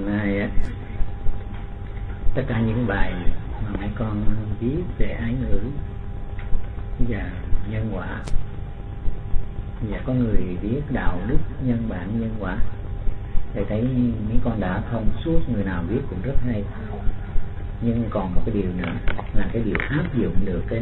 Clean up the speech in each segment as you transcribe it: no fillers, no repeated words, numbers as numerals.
hôm nay á, tất cả những bài mà mấy con viết về ái ngữ và nhân quả, và có người viết đạo đức, nhân bản, nhân quả, thì thấy mấy con đã thông suốt, người nào viết cũng rất hay. Nhưng còn một cái điều nữa là cái điều áp dụng được cái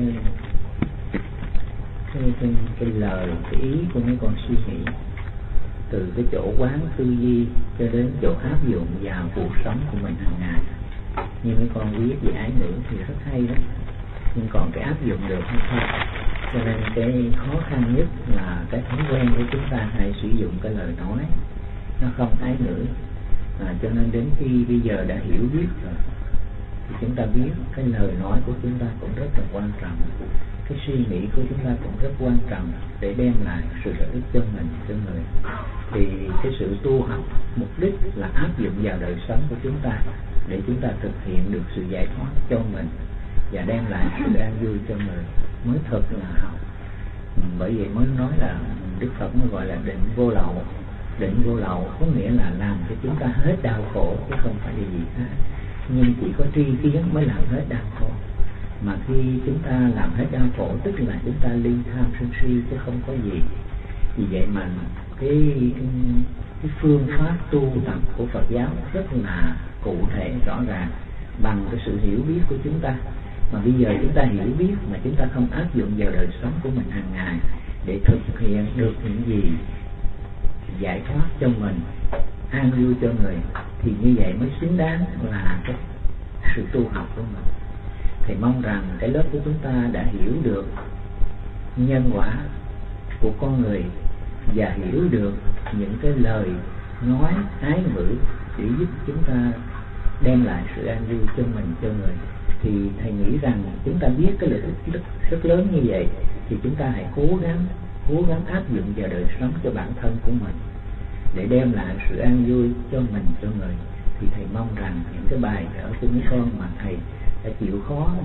lời, cái ý của mấy con suy nghĩ, từ cái chỗ quán tư duy cho đến chỗ áp dụng vào cuộc sống của mình hàng ngày. Như mấy con viết về ái ngữ thì rất hay đó, nhưng còn cái áp dụng được hay không. Cho nên cái khó khăn nhất là cái thói quen của chúng ta hay sử dụng cái lời nói nó không ái ngữ. Cho nên đến khi bây giờ đã hiểu biết rồi thì chúng ta biết cái lời nói của chúng ta cũng rất là quan trọng, cái suy nghĩ của chúng ta cũng rất quan trọng để đem lại sự lợi ích cho mình, cho người. Thì cái sự tu học mục đích là áp dụng vào đời sống của chúng ta để chúng ta thực hiện được sự giải thoát cho mình và đem lại sự an vui cho người, mới thật là học. Bởi vậy mới nói là Đức Phật mới gọi là định vô lậu. Định vô lậu có nghĩa là làm cho chúng ta hết đau khổ, chứ không phải là gì khác. Nhưng chỉ có tri kiến mới làm hết đau khổ. Mà khi chúng ta làm hết đau khổ tức là chúng ta ly tham sân si, chứ không có gì. Vì vậy mà cái phương pháp tu tập của Phật giáo rất là cụ thể, rõ ràng, bằng cái sự hiểu biết của chúng ta. Mà bây giờ chúng ta hiểu biết mà chúng ta không áp dụng vào đời sống của mình hàng ngày để thực hiện được những gì giải thoát cho mình, an vui cho người, thì như vậy mới xứng đáng là cái sự tu học của mình. Thì mong rằng cái lớp của chúng ta đã hiểu được nhân quả của con người và hiểu được những cái lời nói ái ngữ để giúp chúng ta đem lại sự an vui cho mình, cho người. Thì thầy nghĩ rằng chúng ta biết cái lợi ích rất lớn như vậy thì chúng ta hãy cố gắng áp dụng vào đời sống cho bản thân của mình để đem lại sự an vui cho mình, cho người. Thì thầy mong rằng những cái bài vở của mấy con mà thầy đã chịu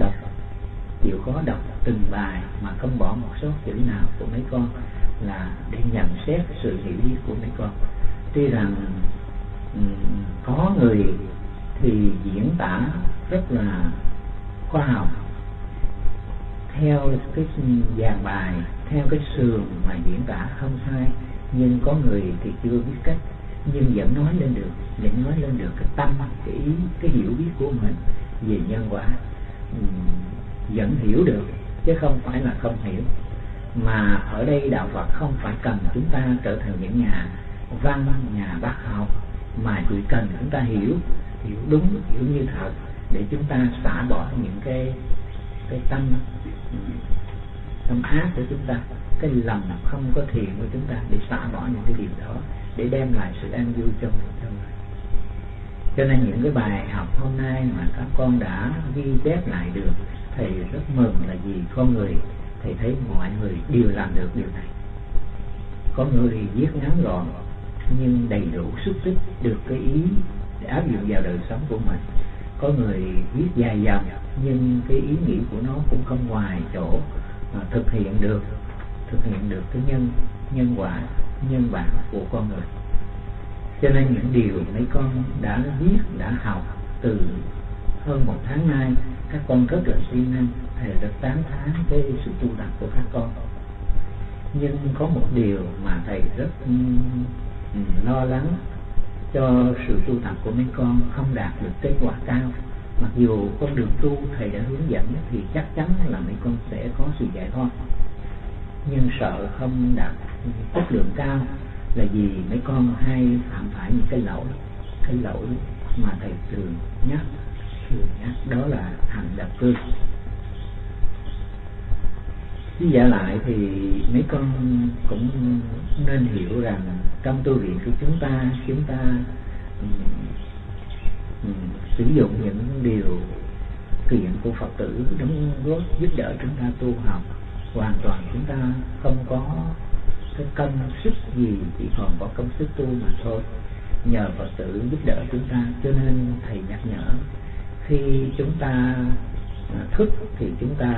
khó đọc từng bài mà không bỏ một số chữ nào của mấy con, là để nhận xét sự hiểu biết của mấy con. Tuy rằng có người thì diễn tả rất là khoa học theo cái dàn bài, theo cái sườn mà diễn tả không sai, nhưng có người thì chưa biết cách, nhưng vẫn nói lên được cái tâm, cái ý, cái hiểu biết của mình về nhân quả, vẫn hiểu được chứ không phải là không hiểu. Mà ở đây đạo Phật không phải cần chúng ta trở thành những nhà văn, nhà bác học, mà chỉ cần chúng ta hiểu đúng, hiểu như thật, để chúng ta xả bỏ những cái tâm ác của chúng ta, cái lòng không có thiện của chúng ta, để xả bỏ những cái điều đó để đem lại sự an vui cho mình, cho người. Cho nên những cái bài học hôm nay mà các con đã ghi chép lại được, thầy rất mừng là vì con người, thầy thấy mọi người đều làm được điều này. Có người viết ngắn gọn nhưng đầy đủ xúc tích được cái ý để áp dụng vào đời sống của mình. Có người viết dài dòng nhưng cái ý nghĩ của nó cũng không ngoài chỗ thực hiện được cái nhân quả, nhân bản của con người. Cho nên những điều mấy con đã viết, đã học từ hơn 1 tháng nay, các con rất là siêng năng, thầy rất tán thán cái sự tu tập của các con. Nhưng có một điều mà thầy rất lo lắng cho sự tu tập của mấy con không đạt được kết quả cao. Mặc dù con đường tu thầy đã hướng dẫn thì chắc chắn là mấy con sẽ có sự giải thoát, nhưng sợ không đạt chất lượng cao là vì mấy con hay phạm phải những cái lỗi mà thầy thường nhắc, đó là hành lập cư. Chứ giả lại thì mấy con cũng nên hiểu rằng trong tu viện của chúng ta sử dụng những điều kiện của Phật tử đóng góp giúp đỡ chúng ta tu học. Hoàn toàn chúng ta không có cái công sức gì, chỉ còn có công sức tu mà thôi, nhờ Phật tử giúp đỡ chúng ta. Cho nên thầy nhắc nhở, khi chúng ta thức thì chúng ta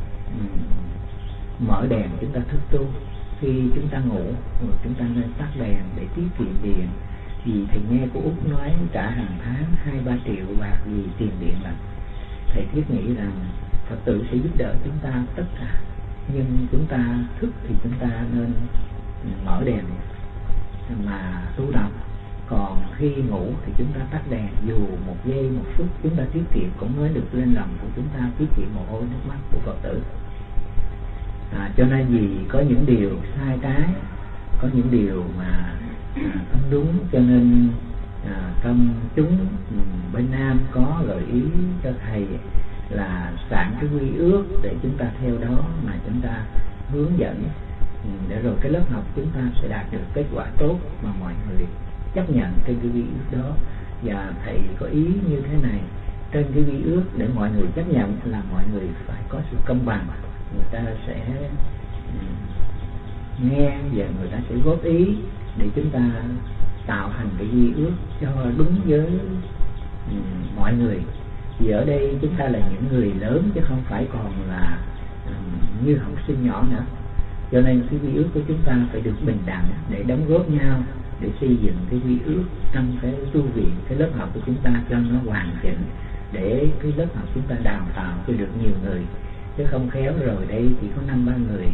mở đèn, chúng ta thức tu. Khi chúng ta ngủ chúng ta nên tắt đèn để tiết kiệm điện. Vì thầy nghe cô Út nói trả hàng tháng 2-3 triệu bạc vì tiền điện là thầy thiết nghĩ rằng Phật tử sẽ giúp đỡ chúng ta tất cả, nhưng chúng ta thức thì chúng ta nên mở đèn mà tu tập, còn khi ngủ thì chúng ta tắt đèn, dù 1 giây 1 phút chúng ta tiết kiệm cũng mới được lên lòng của chúng ta, tiết kiệm mồ hôi nước mắt của Phật tử. Cho nên vì có những điều sai trái, có những điều mà không đúng, cho nên công chúng bên Nam có gợi ý cho thầy là soạn cái quy ước để chúng ta theo đó mà chúng ta hướng dẫn, để rồi cái lớp học chúng ta sẽ đạt được kết quả tốt mà mọi người chấp nhận trên cái quy ước đó. Và thầy có ý như thế này, trên cái quy ước để mọi người chấp nhận là mọi người phải có sự công bằng, người ta sẽ nghe và người ta sẽ góp ý để chúng ta tạo thành cái quy ước cho đúng với mọi người. Vì ở đây chúng ta là những người lớn chứ không phải còn là như học sinh nhỏ nữa, cho nên cái quy ước của chúng ta phải được bình đẳng để đóng góp nhau để xây dựng cái quy ước trong cái tu viện, cái lớp học của chúng ta cho nó hoàn chỉnh, để cái lớp học chúng ta đào tạo cho được nhiều người, chứ không khéo rồi đây chỉ có 2-3 người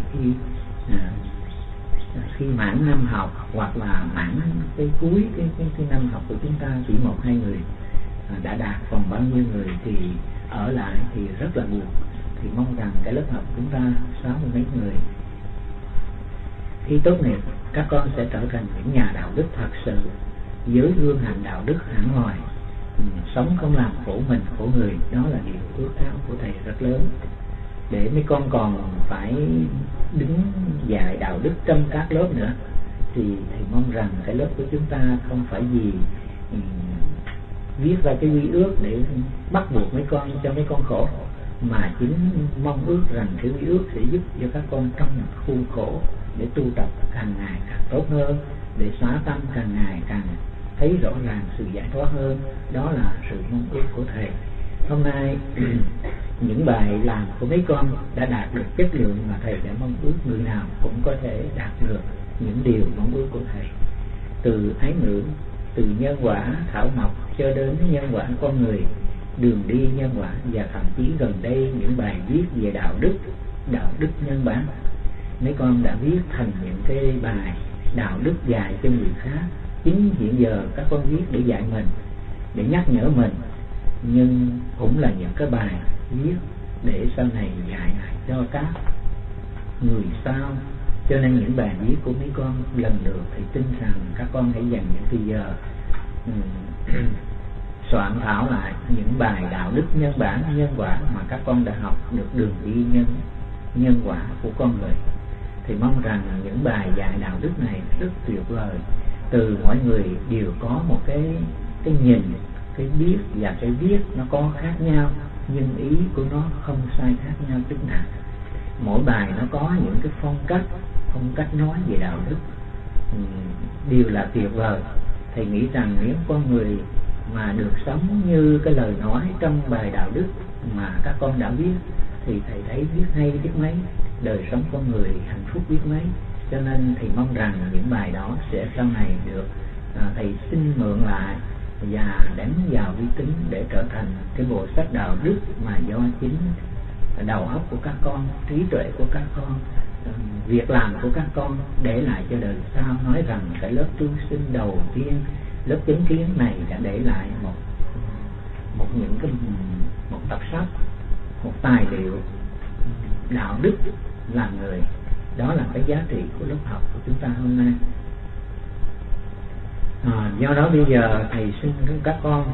khi mãn năm học hoặc là mãn cái cuối cái năm học của chúng ta chỉ 1-2 người đã đạt, còn bao nhiêu người thì ở lại thì rất là buồn. Thì mong rằng cái lớp học chúng ta 60 mấy người khi tốt nghiệp các con sẽ trở thành những nhà đạo đức thật sự, giới gương hành đạo đức hẳn hoài, sống không làm khổ mình khổ người. Đó là điều ước ao của thầy rất lớn, để mấy con còn phải đứng dạy đạo đức trong các lớp nữa. Thì thầy mong rằng cái lớp của chúng ta không phải vì viết ra cái quy ước để bắt buộc mấy con cho mấy con khổ, mà chính mong ước rằng cái quy ước sẽ giúp cho các con trong khuôn khổ để tu tập càng ngày càng tốt hơn, để xóa tâm càng ngày càng thấy rõ ràng sự giải thoát hơn. Đó là sự mong ước của thầy. Hôm nay những bài làm của mấy con đã đạt được chất lượng mà thầy đã mong ước, người nào cũng có thể đạt được những điều mong ước của thầy, từ ái ngữ, từ nhân quả thảo mộc cho đến nhân quả con người, đường đi nhân quả, và thậm chí gần đây những bài viết về đạo đức nhân bản. Mấy con đã viết thành những cái bài đạo đức dạy cho người khác. Chính hiện giờ các con viết để dạy mình, để nhắc nhở mình, nhưng cũng là những cái bài viết để sau này dạy lại cho các người sau. Cho nên những bài viết của mấy con lần lượt thì tin rằng các con hãy dành những thời giờ soạn thảo lại những bài đạo đức nhân bản, nhân quả mà các con đã học được đường đi nhân quả của con người. Thì mong rằng những bài dạy đạo đức này rất tuyệt vời, từ mỗi người đều có một cái nhìn, cái biết và cái viết nó có khác nhau, nhưng ý của nó không sai khác nhau chút nào. Mỗi bài nó có những cái phong cách nói về đạo đức đều là tuyệt vời. Thầy nghĩ rằng nếu con người mà được sống như cái lời nói trong bài đạo đức mà các con đã viết thì thầy thấy viết hay biết mấy, đời sống con người hạnh phúc biết mấy. Cho nên thầy mong rằng những bài đó sẽ sau này được thầy xin mượn lại và đánh vào vi tính để trở thành cái bộ sách đạo đức mà do chính đầu óc của các con, trí tuệ của các con, việc làm của các con để lại cho đời sau. Nói rằng cái lớp tu sinh đầu tiên, lớp chánh kiến này đã để lại một tập sách, một tài liệu đạo đức làm người. Đó là cái giá trị của lớp học của chúng ta hôm nay. Do đó bây giờ thầy xin các con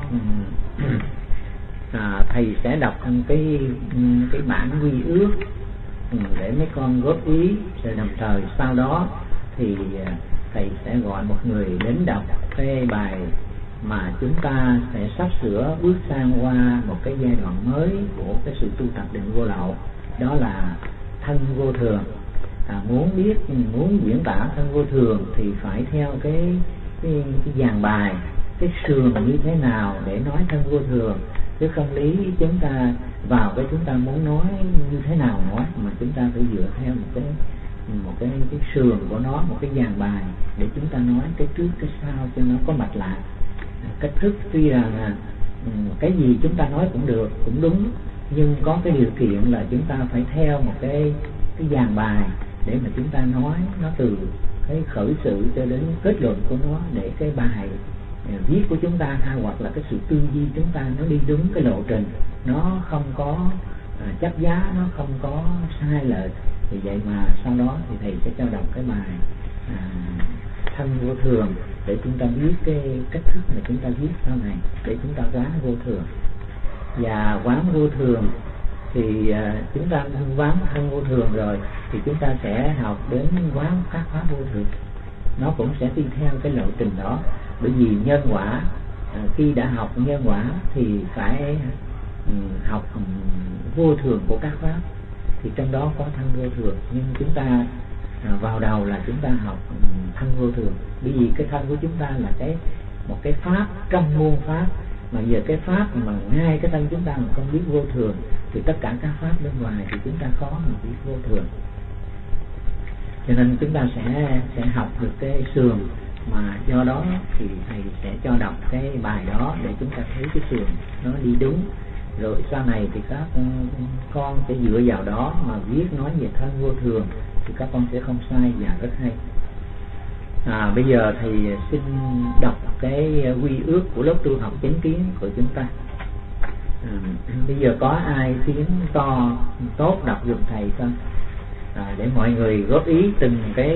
thầy sẽ đọc cái bản quy ước để mấy con góp ý, rồi đồng thời sau đó thì thầy sẽ gọi một người đến đọc cái bài mà chúng ta sẽ sắp sửa bước sang qua một cái giai đoạn mới của cái sự tu tập định vô lậu. Đó là thân vô thường. Muốn diễn tả thân vô thường thì phải theo cái dàn bài, cái sườn như thế nào để nói thân vô thường, chứ không lý chúng ta vào cái chúng ta muốn nói như thế nào nói, mà chúng ta phải dựa theo một một cái sườn của nó, một cái dàn bài để chúng ta nói cái trước cái sau cho nó có mạch lạc. Cách thức tuy rằng cái gì chúng ta nói cũng được, cũng đúng, nhưng có cái điều kiện là chúng ta phải theo một cái dàn bài để mà chúng ta nói nó từ cái khởi sự cho đến kết luận của nó, để cái bài viết của chúng ta hay hoặc là cái sự tư duy chúng ta nó đi đúng cái lộ trình, nó không có chấp giá, nó không có sai lệch. Vì vậy mà sau đó thì thầy sẽ cho đọc cái bài thân vô thường để chúng ta biết cái cách thức mà chúng ta viết sau này, để chúng ta quán vô thường. Và quán vô thường thì chúng ta quán thân vô thường rồi thì chúng ta sẽ học đến quán các pháp vô thường. Nó cũng sẽ đi theo cái lộ trình đó. Bởi vì nhân quả, khi đã học nhân quả thì phải học vô thường của các pháp, thì trong đó có thân vô thường. Nhưng chúng ta vào đầu là chúng ta học thân vô thường, bởi vì cái thân của chúng ta là một cái pháp trong muôn pháp, mà giờ cái pháp mà ngay cái thân chúng ta mà không biết vô thường thì tất cả các pháp bên ngoài thì chúng ta khó mà biết vô thường. Cho nên chúng ta sẽ học được cái sườn, mà do đó thì thầy sẽ cho đọc cái bài đó để chúng ta thấy cái sườn nó đi đúng. Rồi sau này thì các con sẽ dựa vào đó mà viết nói về thân vô thường thì các con sẽ không sai và rất hay. Bây giờ thầy xin đọc cái quy ước của lớp tu học chánh kiến của chúng ta. Bây giờ có ai tiếng to tốt đọc giùm thầy không? Để mọi người góp ý từng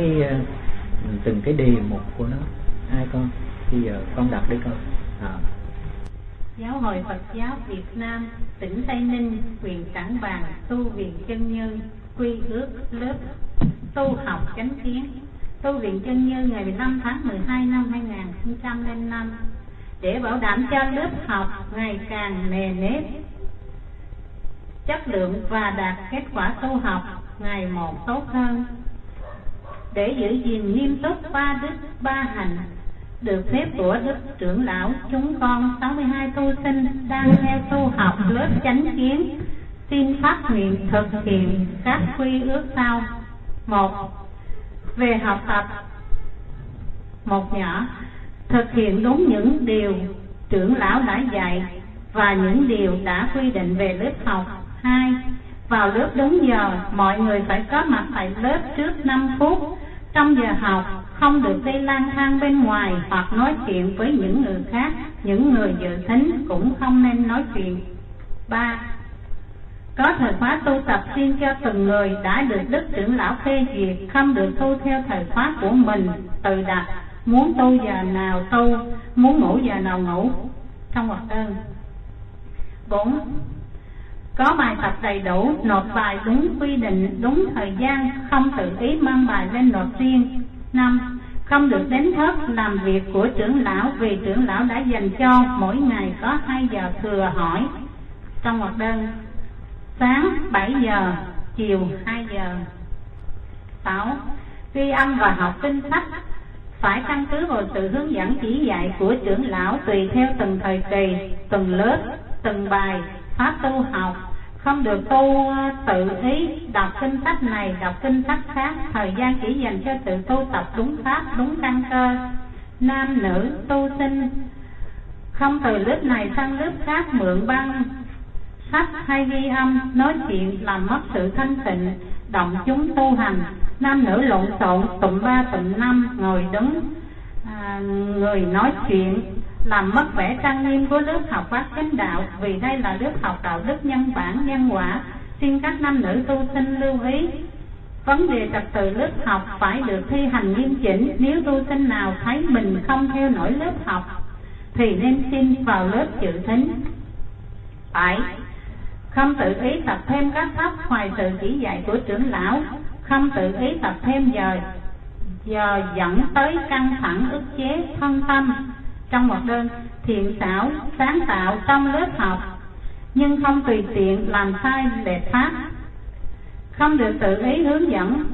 cái đề mục của nó. Ai con? Bây giờ con đọc đi con. Giáo hội Phật giáo Việt Nam, tỉnh Tây Ninh, huyện Trảng Bàng, tu viện Chân Như, quy ước lớp tu học chánh kiến. Tu viện Chân Như ngày 15 tháng 12 năm 2005 để bảo đảm cho lớp học ngày càng nề nếp, chất lượng và đạt kết quả tu học ngày một tốt hơn. Để giữ gìn nghiêm túc ba đức ba hành được phép của Đức trưởng lão, chúng con 62 tu sinh đang theo tu học lớp chánh kiến xin phát nguyện thực hiện các quy ước sau. 1. Về học tập. Một nhỏ, thực hiện đúng những điều trưởng lão đã dạy và những điều đã quy định về lớp học. 2. Vào lớp đúng giờ, mọi người phải có mặt tại lớp trước 5 phút. Trong giờ học, không được đi lang thang bên ngoài hoặc nói chuyện với những người khác. Những người dự thính cũng không nên nói chuyện. 3. Có thời khóa tu tập riêng cho từng người đã được Đức trưởng lão phê duyệt, không được tu theo thời khóa của mình tự đặt. Muốn tu giờ nào tu, muốn ngủ giờ nào ngủ trong hoạt đơn. 4. Có bài tập đầy đủ, nộp bài đúng quy định, đúng thời gian, không tự ý mang bài lên nộp riêng. 5. Không được đến thớt làm việc của trưởng lão vì trưởng lão đã dành cho mỗi ngày có 2 giờ thừa hỏi trong hoạt đơn. Sáng 7 giờ, chiều 2 giờ. 6. Ghi âm và học kinh sách phải căn cứ vào sự hướng dẫn chỉ dạy của trưởng lão tùy theo từng thời kỳ, từng lớp, từng bài pháp tu học. Không được tu tự ý đọc kinh sách này, đọc kinh sách khác. Thời gian chỉ dành cho tự tu tập đúng pháp, đúng căn cơ. Nam nữ tu sinh không từ lớp này sang lớp khác mượn băng sách hay ghi âm, nói chuyện làm mất sự thanh tịnh, động chúng tu hành. Nam nữ lộn xộn, tụng 3 tụng 5, ngồi đứng, người nói chuyện, làm mất vẻ trang nghiêm của lớp học bát chánh đạo. Vì đây là lớp học đạo đức nhân bản nhân quả, xin các nam nữ tu sinh lưu ý. Vấn đề trật tự lớp học phải được thi hành nghiêm chỉnh. Nếu tu sinh nào thấy mình không theo nổi lớp học thì nên xin vào lớp dự thính. 7. Không tự ý tập thêm các pháp ngoài sự chỉ dạy của trưởng lão. Không tự ý tập thêm giờ dẫn tới căng thẳng ức chế thân tâm. Trong hoạt đơn, thiện xảo sáng tạo trong lớp học, nhưng không tùy tiện làm sai lệch pháp. Không được tự ý hướng dẫn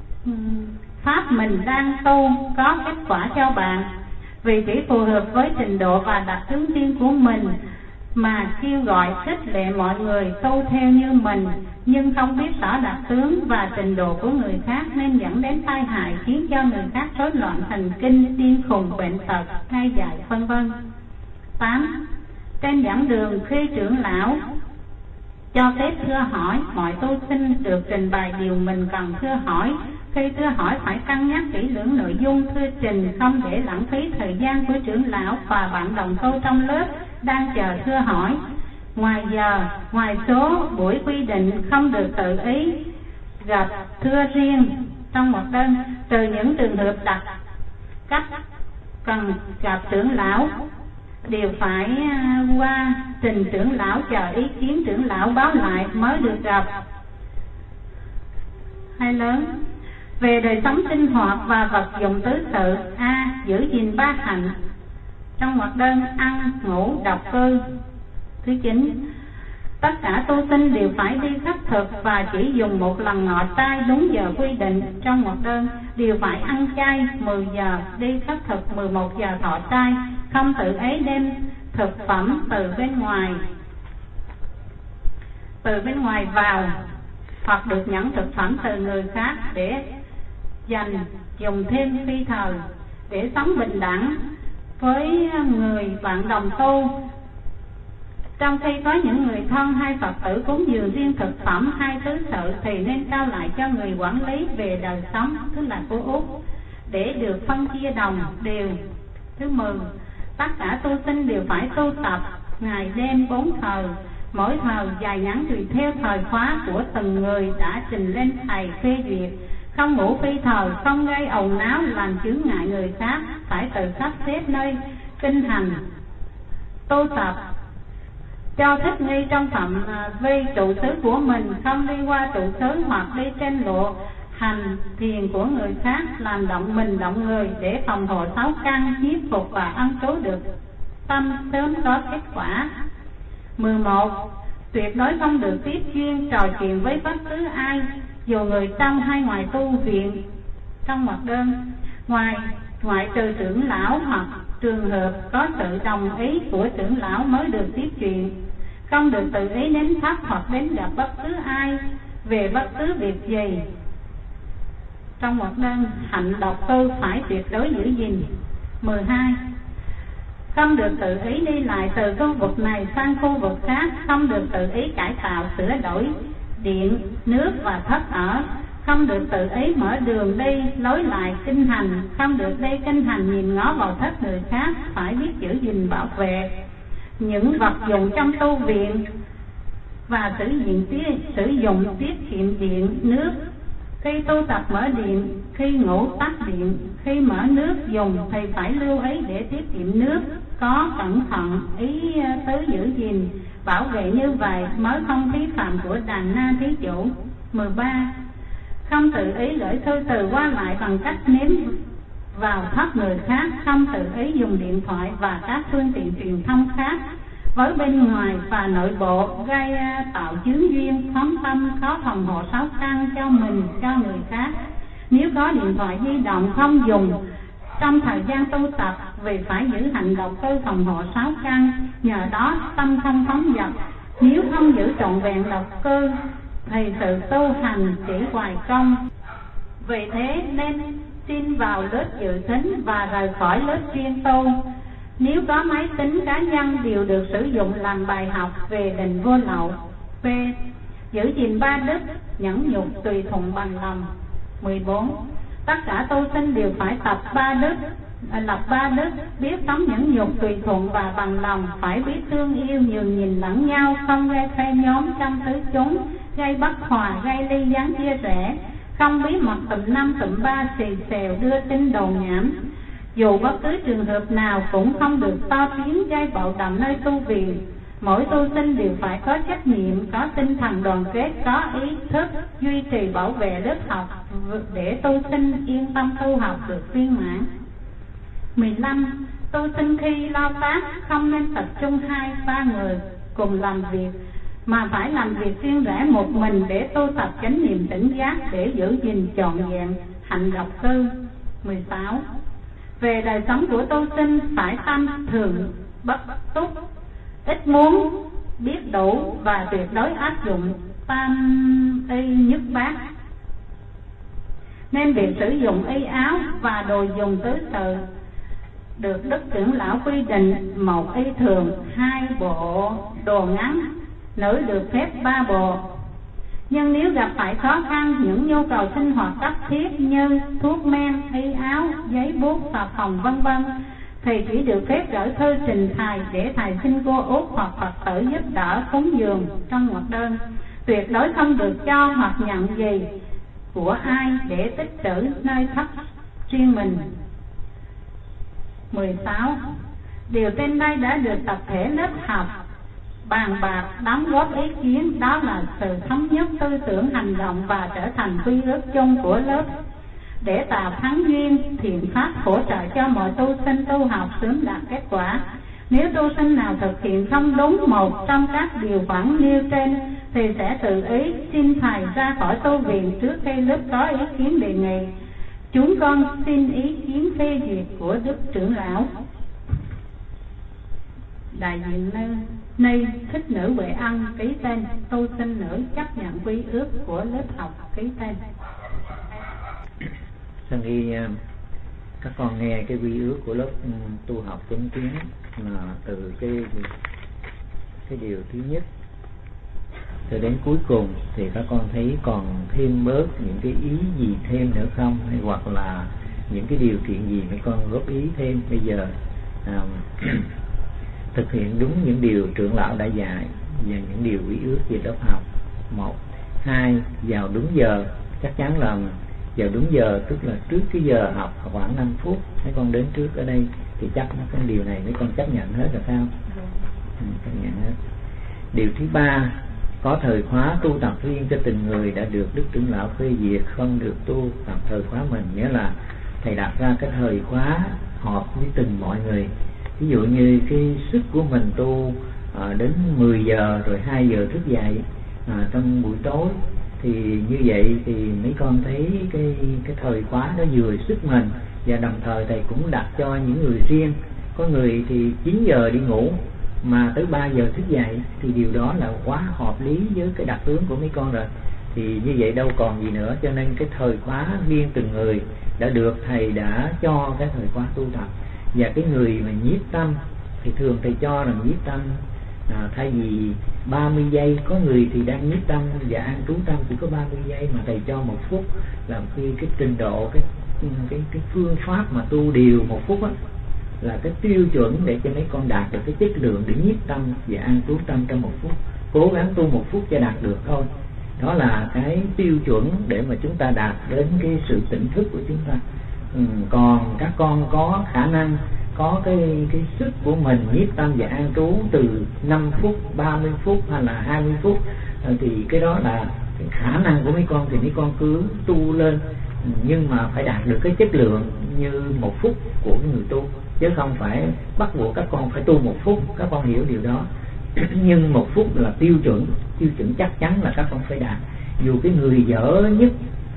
pháp mình đang tu có kết quả cho bạn, vì chỉ phù hợp với trình độ và đặc tướng riêng của mình. mà kêu gọi khích lệ mọi người tu theo như mình, nhưng không biết rõ đặc tướng và trình độ của người khác nên dẫn đến tai hại, khiến cho người khác rối loạn thần kinh, điên khùng, bệnh tật, ngay dại, vân vân. 8. Trên giảng đường, khi trưởng lão cho phép thưa hỏi, mọi tu sinh được trình bày điều mình cần thưa hỏi. Khi thưa hỏi phải cân nhắc kỹ lưỡng nội dung thưa trình, không để lãng phí thời gian của trưởng lão và bạn đồng tu trong lớp đang chờ thưa hỏi. Ngoài giờ, ngoài số buổi quy định, không được tự ý gặp thưa riêng trong một đơn, trừ những trường hợp đặc cách cần gặp trưởng lão, đều phải qua trình trưởng lão, chờ ý kiến trưởng lão báo lại mới được gặp. Hai lớn. Về đời sống sinh hoạt và vật dụng tứ sự. A. Giữ gìn ba hạnh trong ngoặc đơn: ăn, ngủ, đọc cư. Thứ 9. Tất cả tu sinh đều phải đi khất thực và chỉ dùng một lần ngọ trai đúng giờ quy định trong ngoặc đơn. Đều phải ăn chay 10 giờ, đi khất thực 11 giờ thọ trai, không tự ý đem thực phẩm từ bên ngoài vào, hoặc được nhận thực phẩm từ người khác để dành dùng thêm phi thời, để sống bình đẳng với người bạn đồng tu. Trong khi có những người thân hay Phật tử cúng dường riêng thực phẩm hay thứ sự thì nên trao lại cho người quản lý về đời sống, tức là cô út, để được phân chia đồng đều. Thứ 10. Tất cả tu sinh đều phải tu tập ngày đêm 4 thời, mỗi thời dài ngắn tùy theo thời khóa của từng người đã trình lên thầy phê duyệt. Không ngủ phi thời, không gây ồn náo làm chướng ngại người khác, phải tự sắp xếp nơi kinh hành tu tập cho thích nghi trong phạm vi trụ xứ của mình, không đi qua trụ xứ hoặc đi trên lộ hành thiền của người khác, làm động mình động người, để phòng hộ 6 căn, nhiếp phục và ân trú được tâm sớm có kết quả. 11. Tuyệt đối không được tiếp duyên trò chuyện với bất cứ ai, dù người trong hay ngoài tu viện trong ngoặc đơn, ngoại trừ trưởng lão hoặc trường hợp có sự đồng ý của trưởng lão mới được tiếp chuyện. Không được tự ý đến thăm hoặc đến gặp bất cứ ai về bất cứ việc gì trong ngoặc đơn. Hạnh độc cư phải tuyệt đối giữ gìn. 12. Không được tự ý đi lại từ khu vực này sang khu vực khác, không được tự ý cải tạo sửa đổi điện, nước và thất ở, không được tự ý mở đường đi lối lại kinh hành, không được đi kinh hành nhìn ngó vào thất người khác, phải biết giữ gìn bảo vệ những vật dụng trong tu viện và sử dụng tiết kiệm điện nước. Khi tu tập mở điện, khi ngủ tắt điện, khi mở nước dùng thì phải lưu ý để tiết kiệm nước, có cẩn thận ý tứ giữ gìn bảo vệ, như vậy mới không phí phạm của đàn na thí chủ. 13. Không tự ý gửi thư từ qua lại bằng cách ném vào thất người khác, không tự ý dùng điện thoại và các phương tiện truyền thông khác với bên ngoài và nội bộ, gây tạo chướng duyên, phóng tâm, khó phòng hộ 6 căn cho mình, cho người khác. Nếu có điện thoại di động không dùng trong thời gian tu tập, vì phải giữ hạnh độc cư phòng hộ 6 căn, nhờ đó tâm không phóng dật. Nếu không giữ trọn vẹn độc cư thì sự tu hành chỉ hoài công. Vì thế nên tin vào lớp dự thính và rời khỏi lớp chuyên tu. Nếu có máy tính cá nhân đều được sử dụng làm bài học về định vô lậu. B. Giữ gìn 3 đức: nhẫn nhục, tùy thuận, bằng lòng. 14. Tất cả tu sinh đều phải lập 3 đức: biết sống nhẫn nhục, tùy thuận và bằng lòng, phải biết thương yêu, nhường nhìn lẫn nhau, không gây phe nhóm trong tứ chúng, gây bất hòa, gây ly gián chia rẽ, không bí mật tụm 5 tụm 3 xì xèo đưa tin đồn nhảm. Dù bất cứ trường hợp nào cũng không được to tiếng gây bạo động nơi tu viện. Mỗi tu sinh đều phải có trách nhiệm, có tinh thần đoàn kết, có ý thức duy trì bảo vệ lớp học để tu sinh yên tâm tu học được viên mãn. 15. Tu sinh khi lo tác không nên tập trung 2-3 người cùng làm việc, mà phải làm việc riêng rẽ một mình để tu tập chánh niệm tỉnh giác, để giữ gìn trọn vẹn hạnh độc cư. 16. Về đời sống của tu sinh phải tâm thường bất túc, ít muốn, biết đủ và tuyệt đối áp dụng tam y nhất bát. Nên việc sử dụng y áo và đồ dùng tứ sự được Đức Trưởng Lão quy định: một y thường, 2 bộ đồ ngắn, nữ được phép 3 bộ. Nhưng nếu gặp phải khó khăn, những nhu cầu sinh hoạt cấp thiết như thuốc men, y áo, giấy bút, xà phòng vân vân, thì chỉ được phép gửi thư trình thầy để thầy xin cô út hoặc Phật tử giúp đỡ cúng dường trong ngoặc đơn. Tuyệt đối không được cho hoặc nhận gì của ai để tích trữ nơi thất riêng mình. 16. Điều trên đây đã được tập thể lớp học bàn bạc đóng góp ý kiến, đó là sự thống nhất tư tưởng hành động và trở thành quy ước chung của lớp để tạo thắng duyên thiện pháp, hỗ trợ cho mọi tu sinh tu học sớm đạt kết quả. Nếu tu sinh nào thực hiện không đúng một trong các điều khoản nêu trên thì sẽ tự ý xin thầy ra khỏi tu viện trước khi lớp có ý kiến đề nghị. Chúng con xin ý kiến phê duyệt của Đức Trưởng Lão. Đại diện nơi Thích Nữ Huệ Ân ký tên, tu sinh nữ chấp nhận quy ước của lớp học ký tên. Sau khi các con nghe cái quy ước của lớp tu học chánh kiến là từ cái điều thứ nhất cho đến cuối cùng, thì các con thấy còn thêm bớt những cái ý gì thêm nữa không, hay hoặc là những cái điều kiện gì mấy con góp ý thêm. Bây giờ thực hiện đúng những điều trưởng lão đã dạy và những điều quy ước về lớp học. 1, 2, vào đúng giờ. Chắc chắn là vào đúng giờ, tức là trước cái giờ học khoảng 5 phút mấy con đến trước ở đây, thì chắc cái điều này mấy con chấp nhận hết rồi phải không? Chấp nhận hết. Điều thứ 3, có thời khóa tu tập riêng cho từng người đã được Đức Trưởng Lão phê duyệt, không được tu tập thời khóa mình. Nghĩa là thầy đặt ra cái thời khóa hợp với từng mọi người. Ví dụ như cái sức của mình tu đến 10 giờ rồi 2 giờ thức dậy trong buổi tối, thì như vậy thì mấy con thấy cái thời khóa nó vừa sức mình, và đồng thời thầy cũng đặt cho những người riêng. Có người thì 9 giờ đi ngủ mà tới 3 giờ thức dậy, thì điều đó là quá hợp lý với cái đặc tướng của mấy con rồi. Thì như vậy đâu còn gì nữa, cho nên cái thời khóa riêng từng người đã được thầy đã cho cái thời khóa tu tập. Và cái người mà nhiếp tâm thì thường thầy cho rằng nhiếp tâm thay vì 30 giây, có người thì đang nhiếp tâm và an trú tâm chỉ có 30 giây, mà thầy cho 1 phút, làm khi cái trình độ cái phương pháp mà tu điều 1 phút á là cái tiêu chuẩn để cho mấy con đạt được cái chất lượng để nhiếp tâm và an trú tâm trong 1 phút. Cố gắng tu 1 phút cho đạt được thôi. Đó là cái tiêu chuẩn để mà chúng ta đạt đến cái sự tỉnh thức của chúng ta. Còn các con có khả năng, có cái sức của mình nhiếp tâm và an trú từ 5 phút, 30 phút hay là 20 phút, thì cái đó là cái khả năng của mấy con, thì mấy con cứ tu lên, nhưng mà phải đạt được cái chất lượng như 1 phút của người tu, chứ không phải bắt buộc các con phải tu 1 phút. Các con hiểu điều đó. Nhưng 1 phút là tiêu chuẩn chắc chắn là các con phải đạt. Dù cái người dở nhất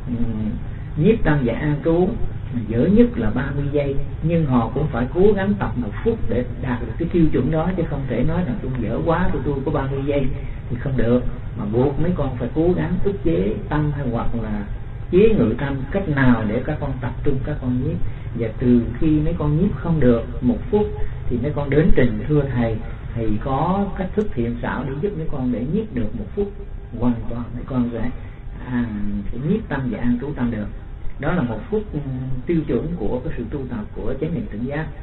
nhiếp tâm và an trú dở nhất là 30 giây, nhưng họ cũng phải cố gắng tập 1 phút để đạt được cái tiêu chuẩn đó, chứ không thể nói là tôi dở quá, tôi có 30 giây thì không được, mà buộc mấy con phải cố gắng ức chế tâm hay hoặc là chế ngự tâm cách nào để các con tập trung các con nhiếp. Và từ khi mấy con nhiếp không được 1 phút thì mấy con đến trình thưa thầy có cách thức thiện xảo để giúp mấy con để nhiếp được 1 phút hoàn toàn, mấy con sẽ nhiếp tâm và an trú tâm được. Đó là 1 phút tiêu chuẩn của cái sự tu tập của chánh niệm tỉnh giác.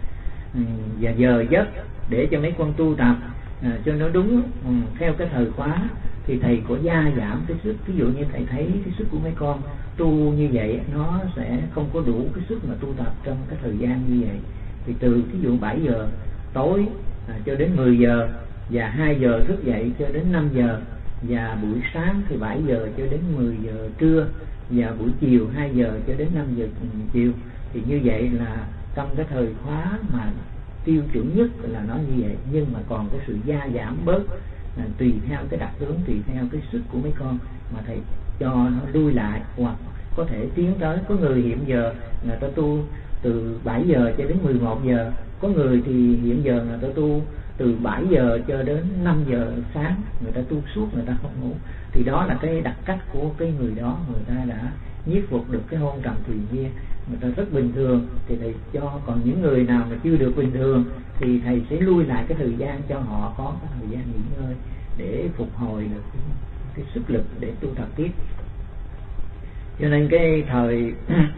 Và giờ giấc để cho mấy con tu tập cho nó đúng theo cái thời khóa, thì thầy có gia giảm cái sức. Ví dụ như thầy thấy cái sức của mấy con tu như vậy nó sẽ không có đủ cái sức mà tu tập trong cái thời gian như vậy, thì từ ví dụ 7 giờ tối cho đến 10 giờ, và 2 giờ thức dậy cho đến 5 giờ, và buổi sáng thì 7 giờ cho đến 10 giờ trưa, và buổi chiều 2 giờ cho đến 5 giờ chiều. Thì như vậy là trong cái thời khóa mà tiêu chuẩn nhất là nó như vậy, nhưng mà còn cái sự gia giảm bớt tùy theo cái đặc tướng, tùy theo cái sức của mấy con mà thầy cho nó lui lại, hoặc có thể tiến tới. Có người hiện giờ người ta tu từ 7 giờ cho đến 11 giờ, có người thì hiện giờ người ta tu từ 7 giờ cho đến 5 giờ sáng, người ta tu suốt, người ta không ngủ. Thì đó là cái đặc cách của cái người đó, người ta đã nhiếp phục được cái hôn trầm thùy nhiên, người ta rất bình thường. Thì thầy cho, còn những người nào mà chưa được bình thường thì thầy sẽ lui lại cái thời gian cho họ có cái thời gian nghỉ ngơi để phục hồi được cái sức lực để tu tập tiếp. Cho nên cái thời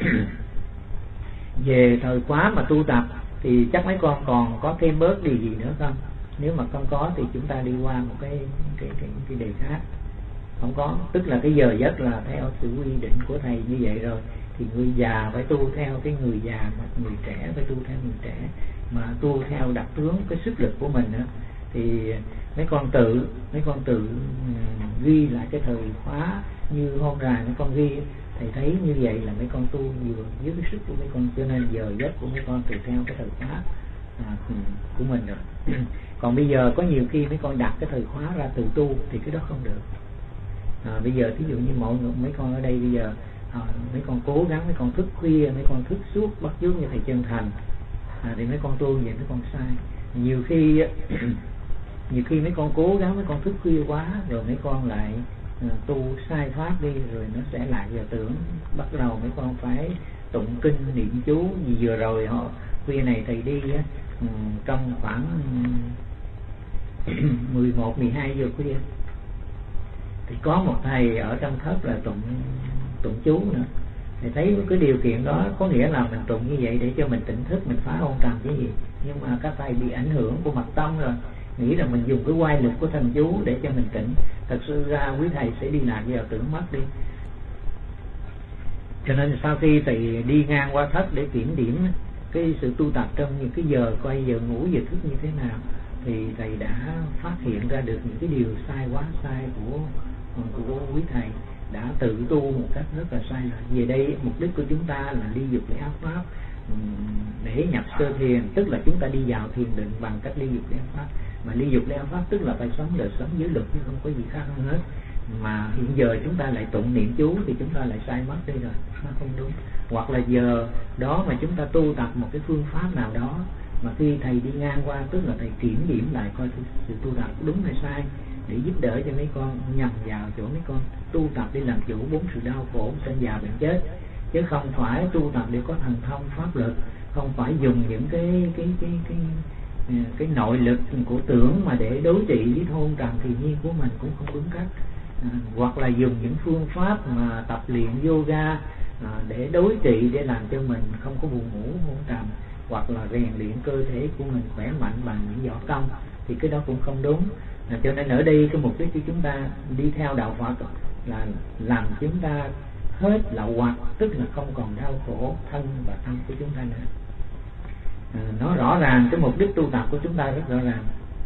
về thời khóa mà tu tập thì chắc mấy con còn có thêm bớt điều gì nữa không? Nếu mà không có thì chúng ta đi qua một cái đề khác. Không có, tức là cái giờ giấc là theo sự quy định của thầy như vậy rồi. Thì người già phải tu theo cái người già, mà người trẻ phải tu theo người trẻ, mà tu theo đặc tướng cái sức lực của mình nữa. Thì mấy con tự ghi lại cái thời khóa như hôm rồi mấy con ghi, thầy thấy như vậy là mấy con tu vừa với cái sức của mấy con, cho nên giờ giấc của mấy con tùy theo cái thời khóa của mình rồi. Còn bây giờ có nhiều khi mấy con đặt cái thời khóa ra từ tu thì cái đó không được. Bây giờ thí dụ như mấy con ở đây bây giờ mấy con cố gắng, mấy con thức khuya, mấy con thức suốt bắt chước như thầy Chân Thành, thì mấy con tu vậy mấy con sai. Nhiều khi mấy con cố gắng, mấy con thức khuya quá rồi mấy con lại tu sai pháp đi, rồi nó sẽ lại giờ tưởng, bắt đầu mấy con phải tụng kinh niệm chú. Vì vừa rồi khuya này thầy đi trong khoảng 11-12 giờ khuya thì có một thầy ở trong thất là tụng chú nữa. Thầy thấy cái điều kiện đó có nghĩa là mình tụng như vậy để cho mình tỉnh thức, mình phá ôn trầm cái gì. Nhưng mà các thầy bị ảnh hưởng của mật tông rồi, nghĩ là mình dùng cái oai lực của thần chú để cho mình tỉnh. Thật sự ra quý thầy sẽ đi lạc vào tưởng mất đi. Cho nên sau khi thầy đi ngang qua thất để kiểm điểm cái sự tu tập trong những cái giờ coi giờ ngủ giờ thức như thế nào, thì thầy đã phát hiện ra được những cái điều sai quá sai của quý thầy đã tự tu một cách rất là sai lệch. Về đây mục đích của chúng ta là ly dục để áp pháp, để nhập sơ thiền, tức là chúng ta đi vào thiền định bằng cách ly dục để áp pháp. Mà ly dục để áp pháp tức là phải sống đời sống giới luật chứ không có gì khác hơn hết. Mà hiện giờ chúng ta lại tụng niệm chú thì chúng ta lại sai mất đi rồi, nó không đúng. Hoặc là giờ đó mà chúng ta tu tập một cái phương pháp nào đó mà khi thầy đi ngang qua, tức là thầy kiểm điểm lại coi sự tu tập đúng hay sai, để giúp đỡ cho mấy con nhằm vào chỗ mấy con tu tập để làm chủ 4 sự đau khổ sinh già bệnh chết, chứ không phải tu tập để có thần thông pháp lực, không phải dùng những cái nội lực của tưởng mà để đối trị với hôn trầm tự nhiên của mình cũng không đúng cách. Hoặc là dùng những phương pháp mà tập luyện yoga để đối trị, để làm cho mình không có buồn ngủ hôn trầm, hoặc là rèn luyện cơ thể của mình khỏe mạnh bằng những võ công, thì cái đó cũng không đúng. Cho nên ở đây cái mục đích của chúng ta đi theo đạo Phật là làm chúng ta hết lậu hoặc, tức là không còn đau khổ thân và tâm của chúng ta nữa. Nó rõ ràng, cái mục đích tu tập của chúng ta rất rõ ràng.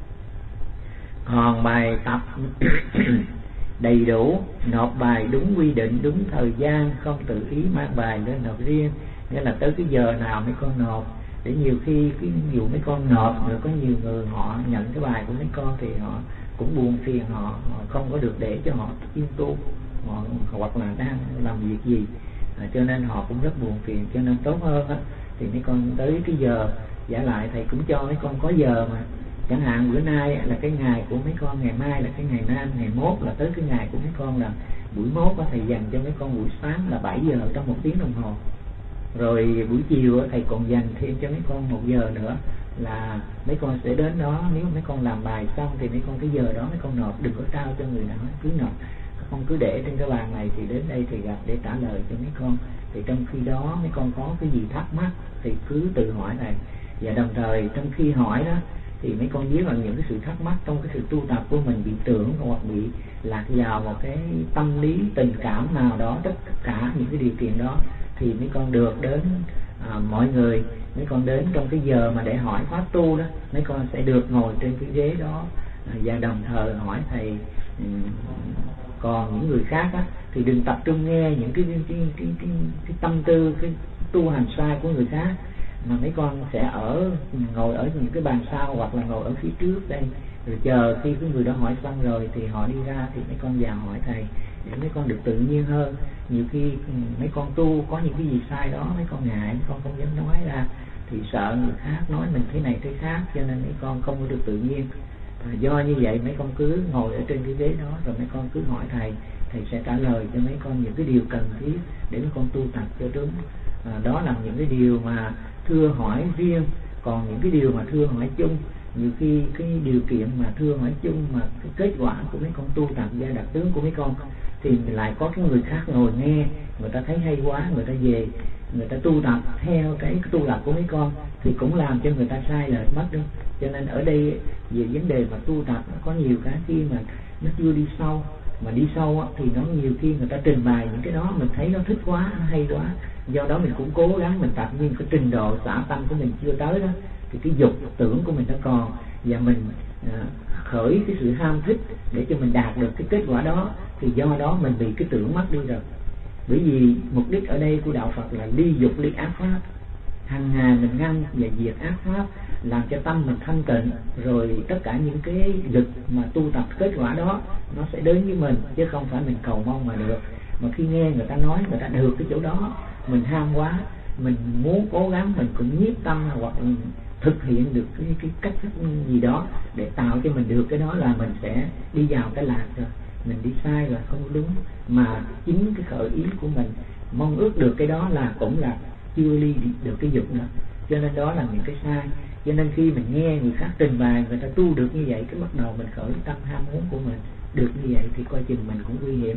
Còn bài tập đầy đủ, nộp bài đúng quy định, đúng thời gian, không tự ý mang bài lên nộp riêng, nghĩa là tới cái giờ nào mấy con nộp. Để nhiều khi ví dụ mấy con nộp rồi có nhiều người họ nhận cái bài của mấy con thì họ cũng buồn phiền, họ không có được để cho họ yên tu, hoặc là đang làm việc gì, cho nên họ cũng rất buồn phiền. Cho nên tốt hơn á thì mấy con tới cái giờ giả lại, thầy cũng cho mấy con có giờ mà. Chẳng hạn bữa nay là cái ngày của mấy con, ngày mai là cái ngày nam, ngày mốt là tới cái ngày của mấy con, là buổi mốt có thầy dành cho mấy con buổi sáng là 7 giờ trong 1 tiếng đồng hồ. Rồi buổi chiều thầy còn dành thêm cho mấy con 1 giờ nữa, là mấy con sẽ đến đó. Nếu mấy con làm bài xong thì mấy con cái giờ đó mấy con nộp, đừng có trao cho người nào, cứ nộp, không cứ để trên cái bàn này, thì đến đây thì gặp để trả lời cho mấy con. Thì trong khi đó mấy con có cái gì thắc mắc thì cứ tự hỏi thầy. Và đồng thời trong khi hỏi đó thì mấy con biết là những cái sự thắc mắc trong cái sự tu tập của mình bị tưởng hoặc bị lạc vào một cái tâm lý tình cảm nào đó, tất cả những cái điều kiện đó thì mấy con được đến mọi người, mấy con đến trong cái giờ mà để hỏi pháp tu đó, mấy con sẽ được ngồi trên cái ghế đó và đồng thời hỏi thầy. Còn những người khác á, thì đừng tập trung nghe những cái tâm tư, cái tu hành sai của người khác, mà mấy con sẽ ngồi ở những cái bàn sau hoặc là ngồi ở phía trước đây, rồi chờ khi cái người đó hỏi xong rồi thì họ đi ra thì mấy con vào hỏi thầy, để mấy con được tự nhiên hơn. Nhiều khi mấy con tu có những cái gì sai đó mấy con ngại, mấy con không dám nói ra, thì sợ người khác nói mình thế này thế khác, cho nên mấy con không có được tự nhiên. Do như vậy mấy con cứ ngồi ở trên cái ghế đó, rồi mấy con cứ hỏi thầy, thầy sẽ trả lời cho mấy con những cái điều cần thiết để mấy con tu tập cho đúng. Đó là những cái điều mà thưa hỏi riêng. Còn những cái điều mà thưa hỏi chung, nhiều khi cái điều kiện mà thưa hỏi chung mà cái kết quả của mấy con tu tập gia đặc tướng của mấy con thì lại có cái người khác ngồi nghe, người ta thấy hay quá, người ta về người ta tu tập theo cái tu tập của mấy con thì cũng làm cho người ta sai lệch mất đó. Cho nên ở đây về vấn đề mà tu tập nó có nhiều cái khi mà nó chưa đi sâu, mà đi sâu á, thì nó nhiều khi người ta trình bày những cái đó mình thấy nó thích quá, nó hay quá, do đó mình cũng cố gắng mình tập, nhưng cái trình độ xả tâm của mình chưa tới đó, thì cái dục tưởng của mình nó còn, và mình khởi cái sự ham thích để cho mình đạt được cái kết quả đó, thì do đó mình bị cái tưởng mất đi rồi. Bởi vì mục đích ở đây của đạo Phật là ly dục ly ác pháp, hàng ngày mình ngăn và diệt ác pháp, làm cho tâm mình thanh tịnh, rồi tất cả những cái lực mà tu tập kết quả đó nó sẽ đến với mình, chứ không phải mình cầu mong mà được. Mà khi nghe người ta nói người ta được cái chỗ đó, mình ham quá, mình muốn cố gắng mình cũng nhiếp tâm hoặc thực hiện được cái cách thức gì đó để tạo cho mình được cái đó, là mình sẽ đi vào cái lạc rồi, mình đi sai rồi, không đúng. Mà chính cái khởi ý của mình mong ước được cái đó là cũng là chưa ly được cái dục nữa, cho nên đó là những cái sai. Cho nên khi mình nghe người khác trình bày người ta tu được như vậy, cái bắt đầu mình khởi tâm ham muốn của mình được như vậy thì coi chừng mình cũng nguy hiểm.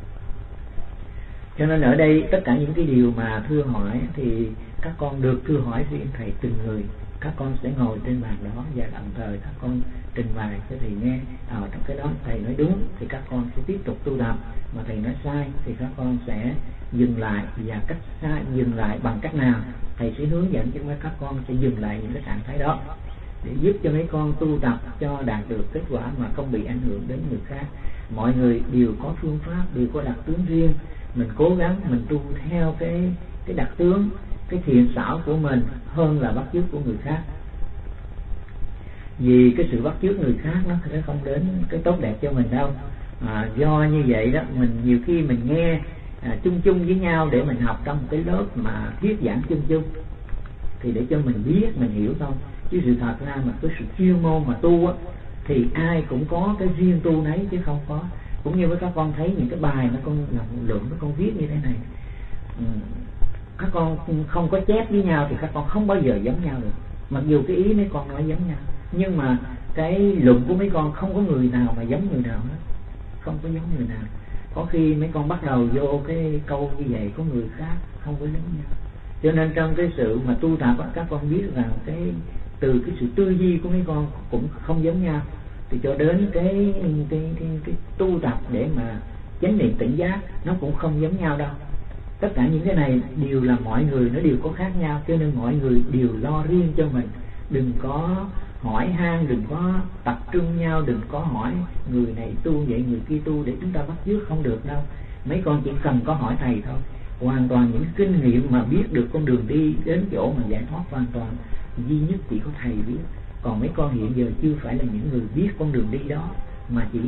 Cho nên ở đây tất cả những cái điều mà thưa hỏi thì các con được thưa hỏi riêng thầy từng người. Các con sẽ ngồi trên bàn đó và đồng thời các con trình bày cho thầy nghe. Trong cái đó thầy nói đúng thì các con sẽ tiếp tục tu tập, mà thầy nói sai thì các con sẽ dừng lại. Và cách sai dừng lại bằng cách nào thầy sẽ hướng dẫn cho các con sẽ dừng lại những cái trạng thái đó, để giúp cho mấy con tu tập cho đạt được kết quả mà không bị ảnh hưởng đến người khác. Mọi người đều có phương pháp, đều có đặc tướng riêng. Mình cố gắng mình tu theo cái đặc tướng, cái thiện xảo của mình hơn là bắt chước của người khác. Vì cái sự bắt chước người khác nó sẽ không đến cái tốt đẹp cho mình đâu. Do như vậy đó, mình nhiều khi mình nghe chung chung với nhau để mình học trong một cái lớp mà thuyết giảng chung chung, thì để cho mình biết, mình hiểu thôi. Chứ sự thật ra mà cái sự chuyên môn mà tu á, thì ai cũng có cái riêng tu nấy chứ không có. Cũng như với các con thấy những cái bài nó con lượng nó con viết như thế này, các con không có chép với nhau thì các con không bao giờ giống nhau được. Mặc dù cái ý mấy con nói giống nhau, nhưng mà cái luận của mấy con không có người nào mà giống người nào hết, không có giống người nào. Có khi mấy con bắt đầu vô cái câu như vậy, có người khác không có giống nhau. Cho nên trong cái sự mà tu tập các con biết rằng cái từ cái sự tư duy của mấy con cũng không giống nhau, thì cho đến cái tu tập để mà chánh niệm tỉnh giác nó cũng không giống nhau đâu. Tất cả những cái này đều là mọi người nó đều có khác nhau, cho nên mọi người đều lo riêng cho mình. Đừng có hỏi han, đừng có tập trung nhau, đừng có hỏi người này tu vậy người kia tu để chúng ta bắt chước, không được đâu. Mấy con chỉ cần có hỏi thầy thôi. Hoàn toàn những kinh nghiệm mà biết được con đường đi đến chỗ mà giải thoát hoàn toàn duy nhất chỉ có thầy biết. Còn mấy con hiện giờ chưa phải là những người biết con đường đi đó, mà chỉ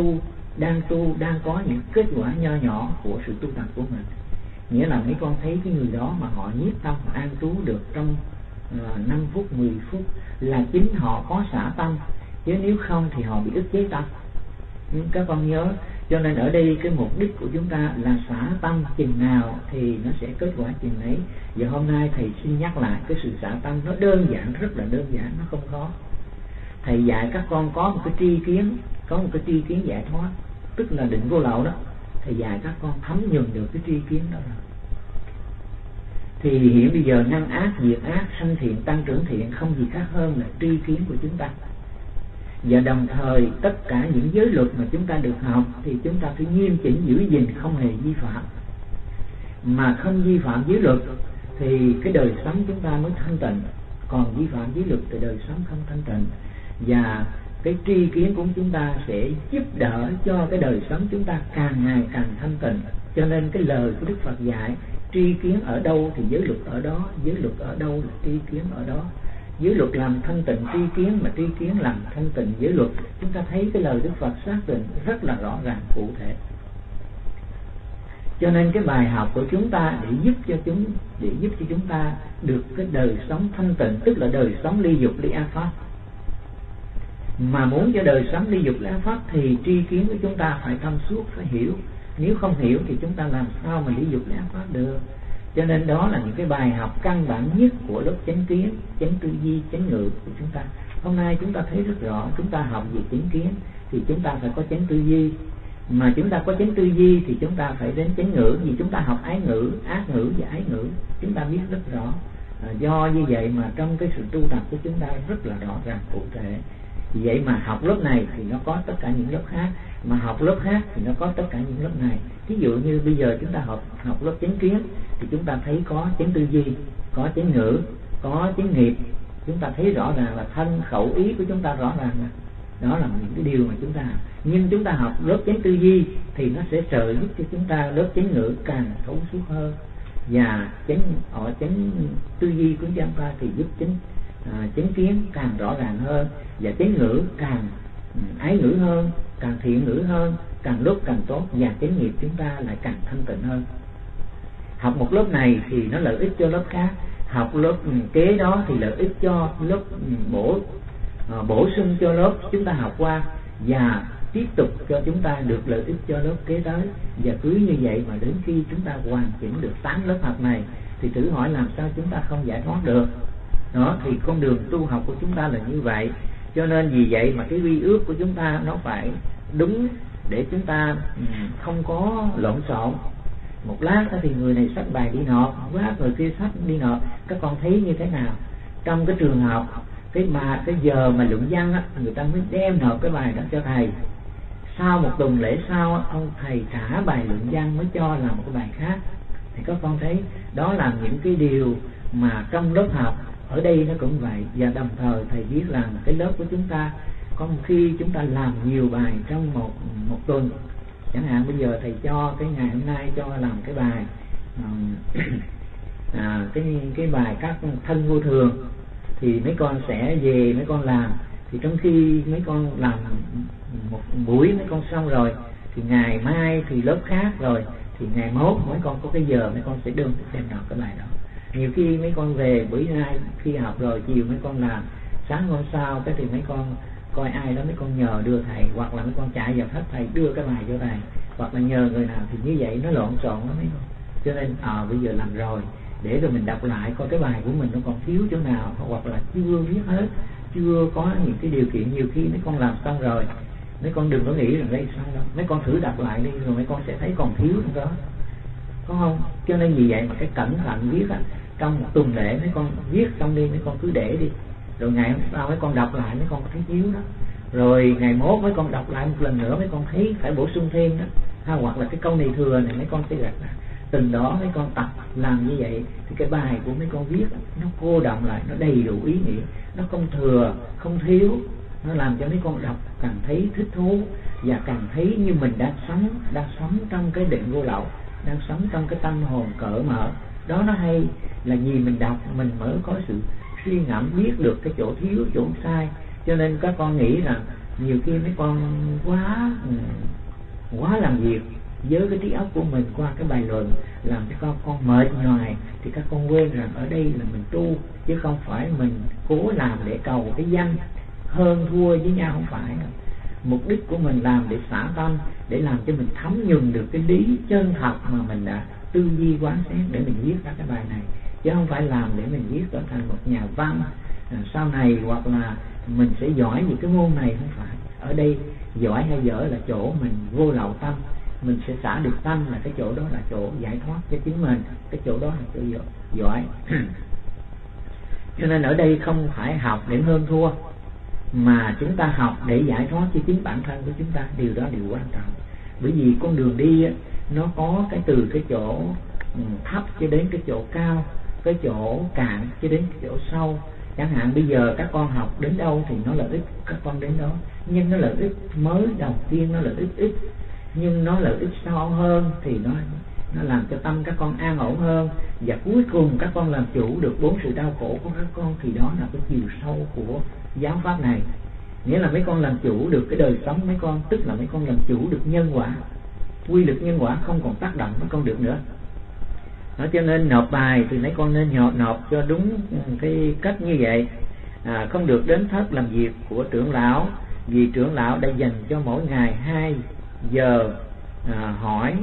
đang có những kết quả nho nhỏ của sự tu tập của mình. Nghĩa là mấy con thấy cái người đó mà họ nhiếp tâm an trú được trong 5 phút, 10 phút là chính họ có xả tâm, chứ nếu không thì họ bị ức chế tâm. Các con nhớ, cho nên ở đây cái mục đích của chúng ta là xả tâm chừng nào thì nó sẽ kết quả chừng ấy. Và hôm nay thầy xin nhắc lại cái sự xả tâm nó đơn giản, rất là đơn giản, nó không khó. Thầy dạy các con có một cái tri kiến, có một cái tri kiến giải thoát, tức là định vô lậu đó. Thầy dạy các con thấm nhuần được cái tri kiến đó rồi. Thì hiện bây giờ ngăn ác, diệt ác, sanh thiện, tăng trưởng thiện không gì khác hơn là tri kiến của chúng ta. Và đồng thời tất cả những giới luật mà chúng ta được học thì chúng ta phải nghiêm chỉnh giữ gìn, không hề vi phạm. Mà không vi phạm giới luật thì cái đời sống chúng ta mới thanh tịnh. Còn vi phạm giới luật thì đời sống không thanh tịnh. Và cái tri kiến của chúng ta sẽ giúp đỡ cho cái đời sống chúng ta càng ngày càng thanh tịnh. Cho nên cái lời của Đức Phật dạy, tri kiến ở đâu thì giới luật ở đó, giới luật ở đâu là tri kiến ở đó. Giới luật làm thanh tịnh tri kiến, mà tri kiến làm thanh tịnh giới luật. Chúng ta thấy cái lời Đức Phật xác định rất là rõ ràng cụ thể. Cho nên cái bài học của chúng ta để giúp cho chúng ta được cái đời sống thanh tịnh, tức là đời sống ly dục ly ác pháp. Mà muốn cho đời sống ly dục ly ác pháp thì tri kiến của chúng ta phải thông suốt, phải hiểu. Nếu không hiểu thì chúng ta làm sao mà ly dục ly ác pháp được. Cho nên đó là những cái bài học căn bản nhất của lớp chánh kiến, chánh tư duy, chánh ngữ của chúng ta. Hôm nay chúng ta thấy rất rõ, chúng ta học về chánh kiến thì chúng ta phải có chánh tư duy. Mà chúng ta có chánh tư duy thì chúng ta phải đến chánh ngữ, vì chúng ta học ái ngữ, ác ngữ và ái ngữ, chúng ta biết rất rõ. Do như vậy mà trong cái sự tu tập của chúng ta rất là rõ ràng cụ thể. Vì vậy mà học lớp này thì nó có tất cả những lớp khác, mà học lớp khác thì nó có tất cả những lớp này. Ví dụ như bây giờ chúng ta học lớp chánh kiến thì chúng ta thấy có chánh tư duy, có chánh ngữ, có chánh nghiệp. Chúng ta thấy rõ ràng là thân khẩu ý của chúng ta rõ ràng là đó là những cái điều mà chúng ta học. Nhưng chúng ta học lớp chánh tư duy thì nó sẽ trợ giúp cho chúng ta lớp chánh ngữ càng thấu suốt hơn, và chánh tư duy của chúng ta thì giúp chánh kiến càng rõ ràng hơn, và chánh ngữ càng ái ngữ hơn, càng thiện ngữ hơn, càng lúc càng tốt, và chánh nghiệp chúng ta lại càng thanh tịnh hơn. Học một lớp này thì nó lợi ích cho lớp khác, học lớp kế đó thì lợi ích cho lớp bổ sung cho lớp chúng ta học qua, và tiếp tục cho chúng ta được lợi ích cho lớp kế tới. Và cứ như vậy mà đến khi chúng ta hoàn chỉnh được 8 lớp học này thì thử hỏi làm sao chúng ta không giải thoát được. Đó thì con đường tu học của chúng ta là như vậy. Cho nên vì vậy mà cái quy ước của chúng ta nó phải đúng, để chúng ta không có lộn xộn. Một lát thì người này xách bài đi nộp, một lát người kia xách đi nộp. Các con thấy như thế nào? Trong cái trường học, cái giờ mà luận văn á, người ta mới đem nộp cái bài đó cho thầy. Sau một tuần lễ sau, ông thầy trả bài luận văn mới cho làm một cái bài khác. Thì các con thấy đó là những cái điều mà trong lớp học ở đây nó cũng vậy. Và đồng thời thầy biết rằng cái lớp của chúng ta có một khi chúng ta làm nhiều bài trong một tuần. Chẳng hạn bây giờ thầy cho cái ngày hôm nay cho làm cái bài cái bài các thân vô thường, thì mấy con sẽ về mấy con làm. Thì trong khi mấy con làm một buổi mấy con xong rồi thì ngày mai thì lớp khác rồi, thì ngày mốt mấy con có cái giờ mấy con sẽ đem nộp cái bài đó. Nhiều khi mấy con về buổi nay khi học rồi, chiều mấy con làm, sáng hôm sau cái thì mấy con coi ai đó mấy con nhờ đưa thầy, hoặc là mấy con chạy vào thách thầy đưa cái bài cho thầy, hoặc là nhờ người nào. Thì như vậy nó lộn xộn lắm mấy con. Cho nên bây giờ làm rồi để rồi mình đọc lại coi cái bài của mình nó còn thiếu chỗ nào, hoặc là chưa viết hết, chưa có những cái điều kiện. Nhiều khi mấy con làm xong rồi, mấy con đừng có nghĩ rằng đây xong đâu, mấy con thử đọc lại đi rồi mấy con sẽ thấy còn thiếu nữa đó, có không? Cho nên vì vậy mà cái cẩn thận viết á, trong một tuần lễ mấy con viết xong đi, mấy con cứ để đi, rồi ngày hôm sau mấy con đọc lại mấy con thấy thiếu đó, rồi ngày mốt mấy con đọc lại một lần nữa mấy con thấy phải bổ sung thêm đó, hoặc là cái câu này thừa này mấy con sẽ gạch ra. Từng đó mấy con tập làm như vậy thì cái bài của mấy con viết nó cô đọng lại, nó đầy đủ ý nghĩa, nó không thừa không thiếu, nó làm cho mấy con đọc càng thấy thích thú, và càng thấy như mình đang sống trong cái định vô lậu, đang sống trong cái tâm hồn cởi mở. Đó nó hay là vì mình đọc mình mới có sự suy ngẫm, biết được cái chỗ thiếu chỗ sai. Cho nên các con nghĩ rằng nhiều khi mấy con quá làm việc với cái trí óc của mình qua cái bài luận, làm cho con mệt nhoài, thì các con quên rằng ở đây là mình tu, chứ không phải mình cố làm để cầu cái danh hơn thua với nhau, không phải. Mục đích của mình làm để xả tâm, để làm cho mình thấm nhuần được cái lý chân thật mà mình đã tư duy quán xét để mình viết ra cái bài này, chứ không phải làm để mình viết trở thành một nhà văn sau này, hoặc là mình sẽ giỏi những cái môn này. Không phải. Ở đây giỏi hay dở là chỗ mình vô lậu tâm, mình sẽ xả được tâm, là cái chỗ đó là chỗ giải thoát cho chính mình, cái chỗ đó là chỗ giỏi. Cho nên ở đây không phải học để hơn thua, mà chúng ta học để giải thoát cho chính bản thân của chúng ta. Điều đó điều quan trọng. Bởi vì con đường đi nó có cái từ cái chỗ thấp cho đến cái chỗ cao, cái chỗ cạn cho đến cái chỗ sâu. Chẳng hạn bây giờ các con học đến đâu thì nó lợi ích các con đến đó, nhưng nó lợi ích mới đầu tiên nó lợi ích ít, nhưng nó lợi ích sâu hơn thì nó làm cho tâm các con an ổn hơn, và cuối cùng các con làm chủ được 4 sự đau khổ của các con. Thì đó là cái chiều sâu của giáo pháp này. Nghĩa là mấy con làm chủ được cái đời sống mấy con, tức là mấy con làm chủ được nhân quả. quy luật nhân quả không còn tác động mấy con được nữa. Đó, cho nên nộp bài thì mấy con nên nộp cho đúng cái cách như vậy. Không được đến thất làm việc của trưởng lão, vì trưởng lão đã dành cho mỗi ngày 2 giờ hỏi,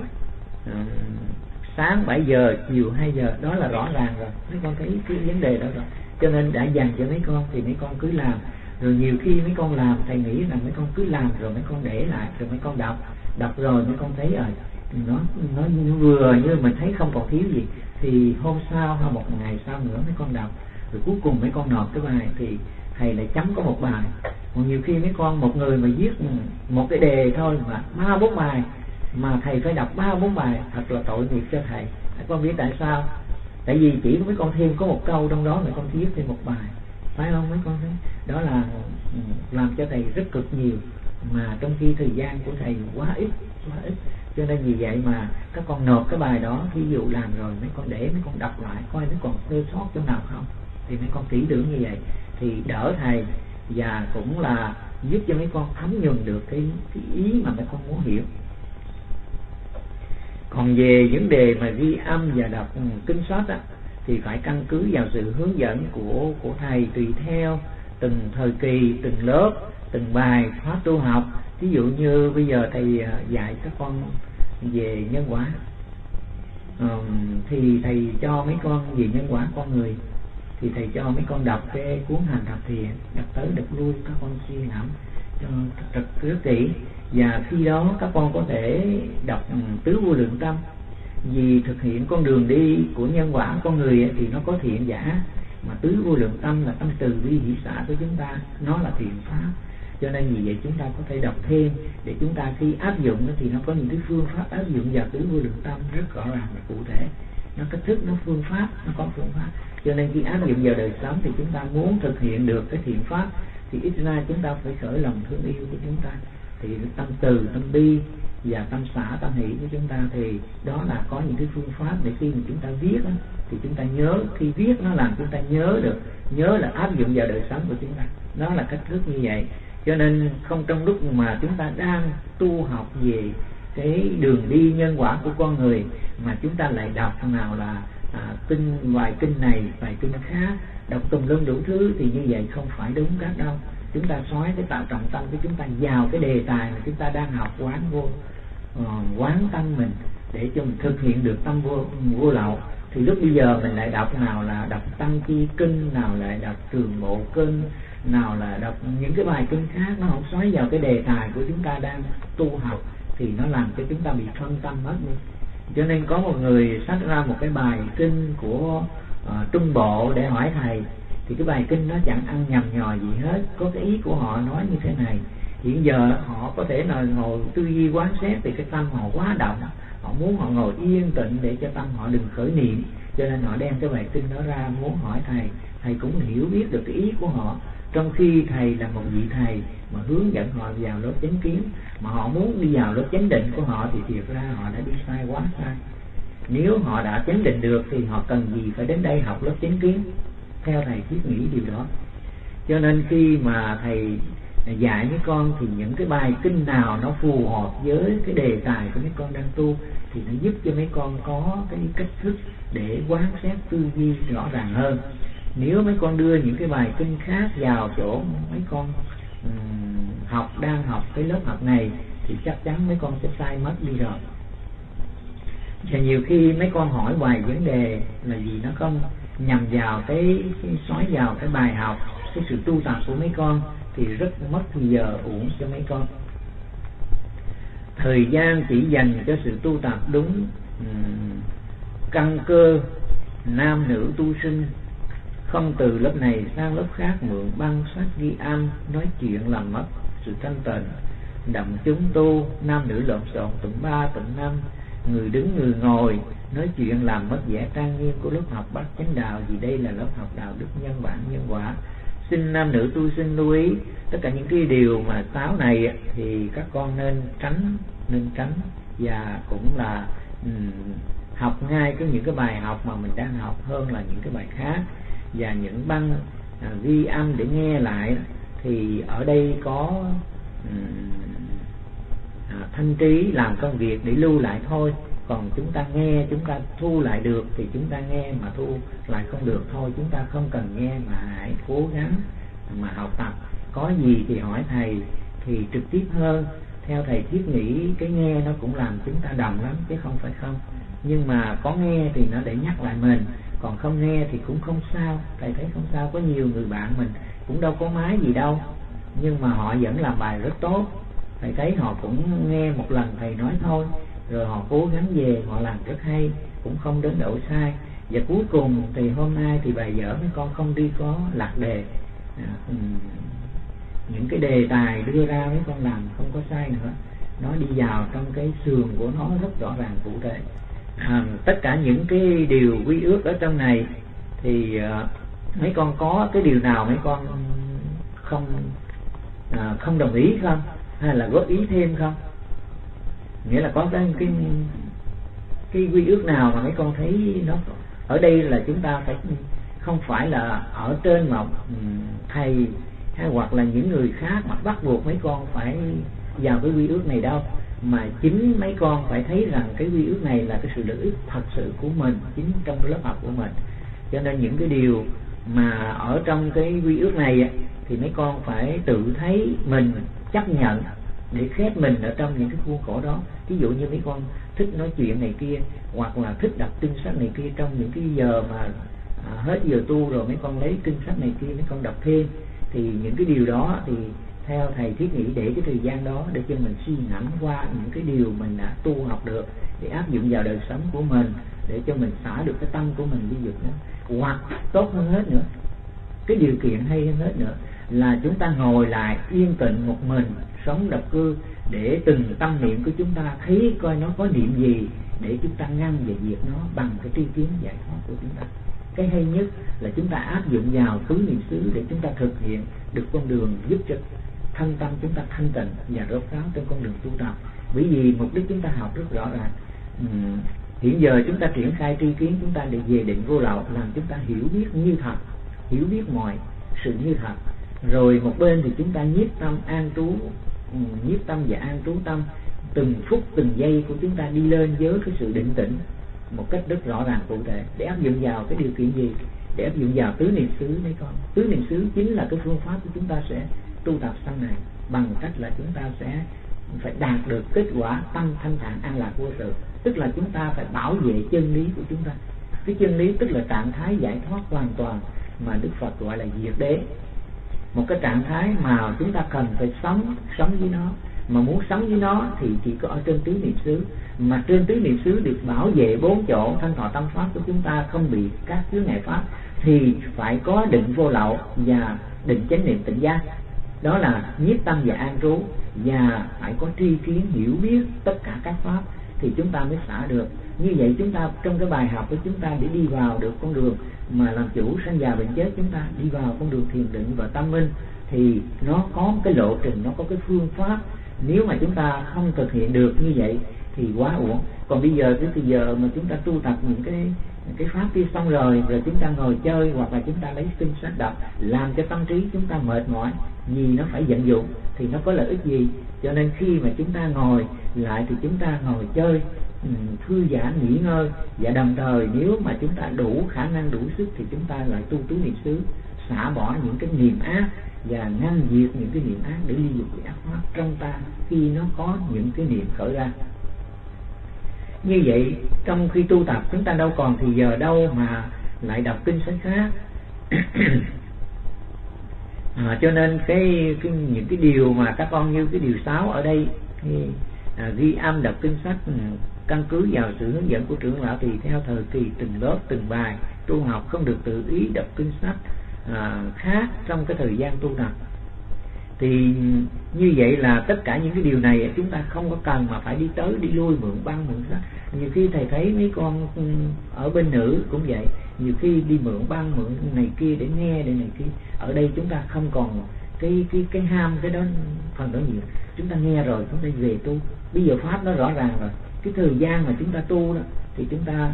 sáng 7 giờ, chiều 2 giờ, đó là rõ ràng rồi. Mấy con thấy cái vấn đề đó rồi, cho nên đã dành cho mấy con thì mấy con cứ làm. Rồi nhiều khi mấy con làm, thầy nghĩ rằng mấy con cứ làm rồi mấy con để lại, rồi mấy con đọc rồi mấy con thấy rồi nó vừa như mình thấy không còn thiếu gì, thì hôm sau hay một ngày sau nữa mấy con đọc, rồi cuối cùng mấy con nộp cái bài thì thầy lại chấm có một bài. Còn nhiều khi mấy con, một người mà viết một cái đề thôi mà 3-4 bài, mà thầy phải đọc 3-4 bài, thật là tội nghiệp cho thầy. Các con biết tại sao? Tại vì chỉ có mấy con thêm có một câu trong đó, mấy con viết thêm một bài, phải không mấy con thấy? Đó là làm cho thầy rất cực nhiều, mà trong khi thời gian của thầy quá ít. Cho nên vì vậy mà các con nộp cái bài đó, ví dụ làm rồi mấy con để mấy con đọc lại coi mấy còn sơ sót chỗ nào không, thì mấy con kỹ lưỡng như vậy thì đỡ thầy, và cũng là giúp cho mấy con thấm nhuần được cái ý mà mấy con muốn hiểu. Còn về vấn đề mà ghi âm và đọc kinh sách á, thì phải căn cứ vào sự hướng dẫn của thầy, tùy theo từng thời kỳ, từng lớp, từng bài khóa tu học. Ví dụ như bây giờ thầy dạy các con về nhân quả, thì thầy cho mấy con về nhân quả con người, thì thầy cho mấy con đọc cái cuốn Hành Thập Thiện, đọc tới đọc lui, các con suy ngẫm cho rất kỹ. Và khi đó các con có thể đọc Tứ Vô Lượng Tâm, vì thực hiện con đường đi của nhân quả con người thì nó có thiện giả, mà Tứ Vô Lượng Tâm là tâm từ bi hỷ xả của chúng ta, nó là thiện pháp. Cho nên vì vậy chúng ta có thể đọc thêm, để chúng ta khi áp dụng thì nó có những cái phương pháp áp dụng vào Tứ Vô Lượng Tâm rất rõ ràng và cụ thể. Nó cách thức, nó phương pháp, nó có phương pháp. Cho nên khi áp dụng vào đời sống thì chúng ta muốn thực hiện được cái thiện pháp thì ít ra chúng ta phải khởi lòng thương yêu của chúng ta, thì tâm từ, tâm bi và tâm xả, tâm hỷ của chúng ta, thì đó là có những cái phương pháp để khi mà chúng ta viết đó, thì chúng ta nhớ, khi viết nó làm chúng ta nhớ được, nhớ là áp dụng vào đời sống của chúng ta. Đó là cách thức như vậy. Cho nên không trong lúc mà chúng ta đang tu học về cái đường đi nhân quả của con người mà chúng ta lại đọc nào là vài kinh này, vài kinh khác, đọc tùm lum đủ thứ, thì như vậy không phải đúng các đâu. Chúng ta xoáy cái tạo trọng tâm của chúng ta vào cái đề tài mà chúng ta đang học, quán vô, quán tâm mình để cho mình thực hiện được tâm vô lậu. Thì lúc bây giờ mình lại đọc nào là đọc Tăng Chi Kinh, nào lại đọc Trường Bộ Kinh, nào là đọc những cái bài kinh khác, nó không xoáy vào cái đề tài của chúng ta đang tu học, thì nó làm cho chúng ta bị phân tâm mất đi. Cho nên có một người sách ra một cái bài kinh của Trung Bộ để hỏi thầy, thì cái bài kinh nó chẳng ăn nhầm nhòi gì hết. Có cái ý của họ nói như thế này: hiện giờ họ có thể là ngồi tư duy quán xét thì cái tâm họ quá động, họ muốn họ ngồi yên tĩnh để cho tâm họ đừng khởi niệm, cho nên họ đem cái bài kinh đó ra muốn hỏi thầy. Thầy cũng hiểu biết được cái ý của họ, trong khi thầy là một vị thầy mà hướng dẫn họ vào lớp chánh kiến, mà họ muốn đi vào lớp chánh định của họ thì thiệt ra họ đã đi sai, quá sai. Nếu họ đã chánh định được thì họ cần gì phải đến đây học lớp chánh kiến? Theo thầy thiết nghĩ điều đó. Cho nên khi mà thầy dạy mấy con thì những cái bài kinh nào nó phù hợp với cái đề tài của mấy con đang tu thì nó giúp cho mấy con có cái cách thức để quán xét tư duy rõ ràng hơn. Nếu mấy con đưa những cái bài kinh khác vào chỗ mấy con đang học cái lớp học này thì chắc chắn mấy con sẽ sai mất đi rồi. Và nhiều khi mấy con hỏi hoài vấn đề là vì nó không nhằm vào cái xoáy vào cái bài học, cái sự tu tập của mấy con, thì rất mất thời giờ uổng cho mấy con. Thời gian chỉ dành cho sự tu tập đúng căn cơ nam nữ tu sinh, không từ lớp này sang lớp khác mượn băng sách ghi âm, nói chuyện làm mất sự thanh tịnh. Đậm chúng tu nam nữ lộn xộn tụng 3 tụng 5, người đứng người ngồi, nói chuyện làm mất vẻ trang nghiêm của lớp học Bát Chánh Đạo, vì đây là lớp học đạo đức nhân bản nhân quả. Xin nam nữ tu sinh lưu ý tất cả những cái điều mà 6 này thì các con nên tránh, và cũng là học ngay những cái bài học mà mình đang học hơn là những cái bài khác. Và những băng ghi âm để nghe lại thì ở đây có thanh trí làm công việc để lưu lại thôi. Còn chúng ta nghe, chúng ta thu lại được thì chúng ta nghe, mà thu lại không được thôi chúng ta không cần nghe, mà hãy cố gắng mà học tập. Có gì thì hỏi thầy thì trực tiếp hơn. Theo thầy Thiết nghĩ cái nghe nó cũng làm chúng ta đồng lắm chứ không phải không. Nhưng mà có nghe thì nó để nhắc lại mình, còn không nghe thì cũng không sao. Thầy thấy không sao, có nhiều người bạn mình cũng đâu có máy gì đâu, nhưng mà họ vẫn làm bài rất tốt. Thầy thấy họ cũng nghe một lần thầy nói thôi, rồi họ cố gắng về họ làm rất hay, cũng không đến độ sai. Và cuối cùng thì hôm nay thì bài vở mấy con không đi có lạc đề, những cái đề tài đưa ra mấy con làm không có sai nữa, nó đi vào trong cái sườn của nó rất rõ ràng cụ thể. Tất cả những cái điều quy ước ở trong này thì mấy con có cái điều nào mấy con không đồng ý không, hay là góp ý thêm không? Nghĩa là có cái quy ước nào mà mấy con thấy nó ở đây là chúng ta phải không phải là ở trên mà thầy hay hoặc là những người khác mà bắt buộc mấy con phải vào cái quy ước này đâu, mà chính mấy con phải thấy rằng cái quy ước này là cái sự lợi ích thật sự của mình, chính trong cái lớp học của mình. Cho nên những cái điều mà ở trong cái quy ước này thì mấy con phải tự thấy mình chấp nhận để khép mình ở trong những cái khuôn khổ đó. Ví dụ như mấy con thích nói chuyện này kia, hoặc là thích đọc kinh sách này kia, trong những cái giờ mà hết giờ tu rồi mấy con lấy kinh sách này kia mấy con đọc thêm, thì những cái điều đó thì theo thầy Thiết nghĩ để cái thời gian đó để cho mình suy ngẫm qua những cái điều mình đã tu học được để áp dụng vào đời sống của mình, để cho mình xả được cái tâm của mình đi dục đó. Hoặc tốt hơn hết nữa, cái điều kiện hay hơn hết nữa là chúng ta ngồi lại yên tĩnh một mình, sống độc cư, để từng tâm niệm của chúng ta thấy coi nó có niệm gì, để chúng ta ngăn và diệt nó bằng cái tri kiến giải thoát của chúng ta. Cái hay nhất là chúng ta áp dụng vào tứ niệm xứ để chúng ta thực hiện được con đường giúp cho thân tâm chúng ta thanh tịnh và rốt ráo trên con đường tu tập. Bởi vì mục đích chúng ta học rất rõ ràng. Hiện giờ chúng ta triển khai tri kiến chúng ta để về định vô lậu, làm chúng ta hiểu biết như thật, hiểu biết mọi sự như thật. Rồi một bên thì chúng ta nhiếp tâm an trú, nhiếp tâm và an trú tâm, từng phút từng giây của chúng ta đi lên với cái sự định tĩnh một cách rất rõ ràng cụ thể. Để áp dụng vào cái điều kiện gì? Để áp dụng vào tứ niệm xứ đấy con. Tứ niệm xứ chính là cái phương pháp của chúng ta sẽ tu tập sau này, bằng cách là chúng ta sẽ phải đạt được kết quả tâm thanh thản an lạc vô sự. Tức là chúng ta phải bảo vệ chân lý của chúng ta. Cái chân lý tức là trạng thái giải thoát hoàn toàn mà Đức Phật gọi là diệt đế. Một cái trạng thái mà chúng ta cần phải sống với nó. Mà muốn sống với nó thì chỉ có ở trên tứ niệm xứ. Mà trên tứ niệm xứ được bảo vệ bốn chỗ thân thọ tâm pháp của chúng ta không bị các chướng ngại pháp, thì phải có định vô lậu và định chánh niệm tỉnh giác. Đó là nhiếp tâm và an trú, và phải có tri kiến hiểu biết tất cả các pháp thì chúng ta mới xả được. Như vậy chúng ta trong cái bài học của chúng ta để đi vào được con đường mà làm chủ sanh già bệnh chết, chúng ta đi vào con đường thiền định và tâm minh, thì nó có một cái lộ trình, nó có cái phương pháp. Nếu mà chúng ta không thực hiện được như vậy thì quá uổng. Còn bây giờ cái giờ mà chúng ta tu tập những cái pháp kia xong rồi chúng ta ngồi chơi, hoặc là chúng ta lấy kinh sách đọc, làm cho tâm trí chúng ta mệt mỏi vì nó phải vận dụng, thì nó có lợi ích gì? Cho nên khi mà chúng ta ngồi lại thì chúng ta ngồi chơi, thư giãn nghỉ ngơi, và đồng thời nếu mà chúng ta đủ khả năng đủ sức thì chúng ta lại tu tứ niệm xứ, xả bỏ những cái niệm ác và ngăn diệt những cái niệm ác để ly dục cái ác pháp trong ta khi nó có những cái niệm khởi ra. Như vậy trong khi tu tập chúng ta đâu còn thì giờ đâu mà lại đọc kinh sách khác. Cho nên những cái điều mà các con như cái điều 6 ở đây ghi âm đọc kinh sách, căn cứ vào sự hướng dẫn của trưởng lão thì theo thời kỳ từng lớp từng bài tu học, không được tự ý đọc kinh sách khác trong cái thời gian tu tập. Thì như vậy là tất cả những cái điều này chúng ta không có cần mà phải đi tới đi lui mượn băng mượn sách. Nhiều khi thầy thấy mấy con ở bên nữ cũng vậy, nhiều khi đi mượn băng mượn này kia để nghe để này kia. Ở đây chúng ta không còn cái ham cái đó, phần đó nhiều. Chúng ta nghe rồi chúng ta về tu. Bây giờ pháp nó rõ ràng rồi. Cái thời gian mà chúng ta tu đó thì chúng ta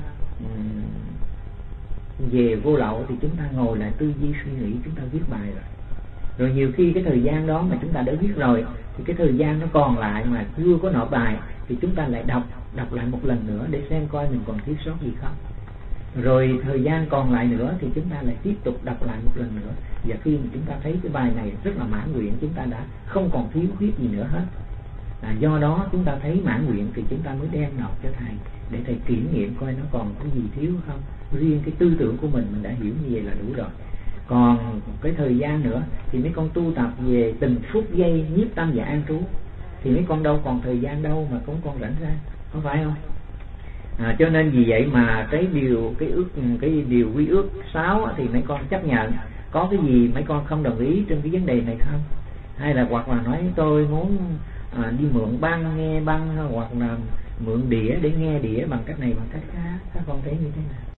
về vô lậu thì chúng ta ngồi lại tư duy suy nghĩ, chúng ta viết bài rồi. Rồi nhiều khi cái thời gian đó mà chúng ta đã viết rồi, thì cái thời gian nó còn lại mà chưa có nộp bài, thì chúng ta lại đọc lại một lần nữa để xem coi mình còn thiếu sót gì không. Rồi thời gian còn lại nữa thì chúng ta lại tiếp tục đọc lại một lần nữa. Và khi mà chúng ta thấy cái bài này rất là mãn nguyện, chúng ta đã không còn thiếu khuyết gì nữa hết. Do đó chúng ta thấy mãn nguyện thì chúng ta mới đem nộp cho thầy, để thầy kiểm nghiệm coi nó còn có gì thiếu không. Riêng cái tư tưởng của mình đã hiểu như vậy là đủ rồi. Còn cái thời gian nữa thì mấy con tu tập về từng phút giây nhiếp tâm và an trú, thì mấy con đâu còn thời gian đâu mà cũng con rảnh ra, không phải không? Cho nên vì vậy mà cái điều quy ước 6 thì mấy con chấp nhận. Có cái gì mấy con không đồng ý trên cái vấn đề này không? Hay là hoặc là nói tôi muốn đi mượn băng nghe băng, hoặc là mượn đĩa để nghe đĩa bằng cách này bằng cách khác, các con thấy như thế nào?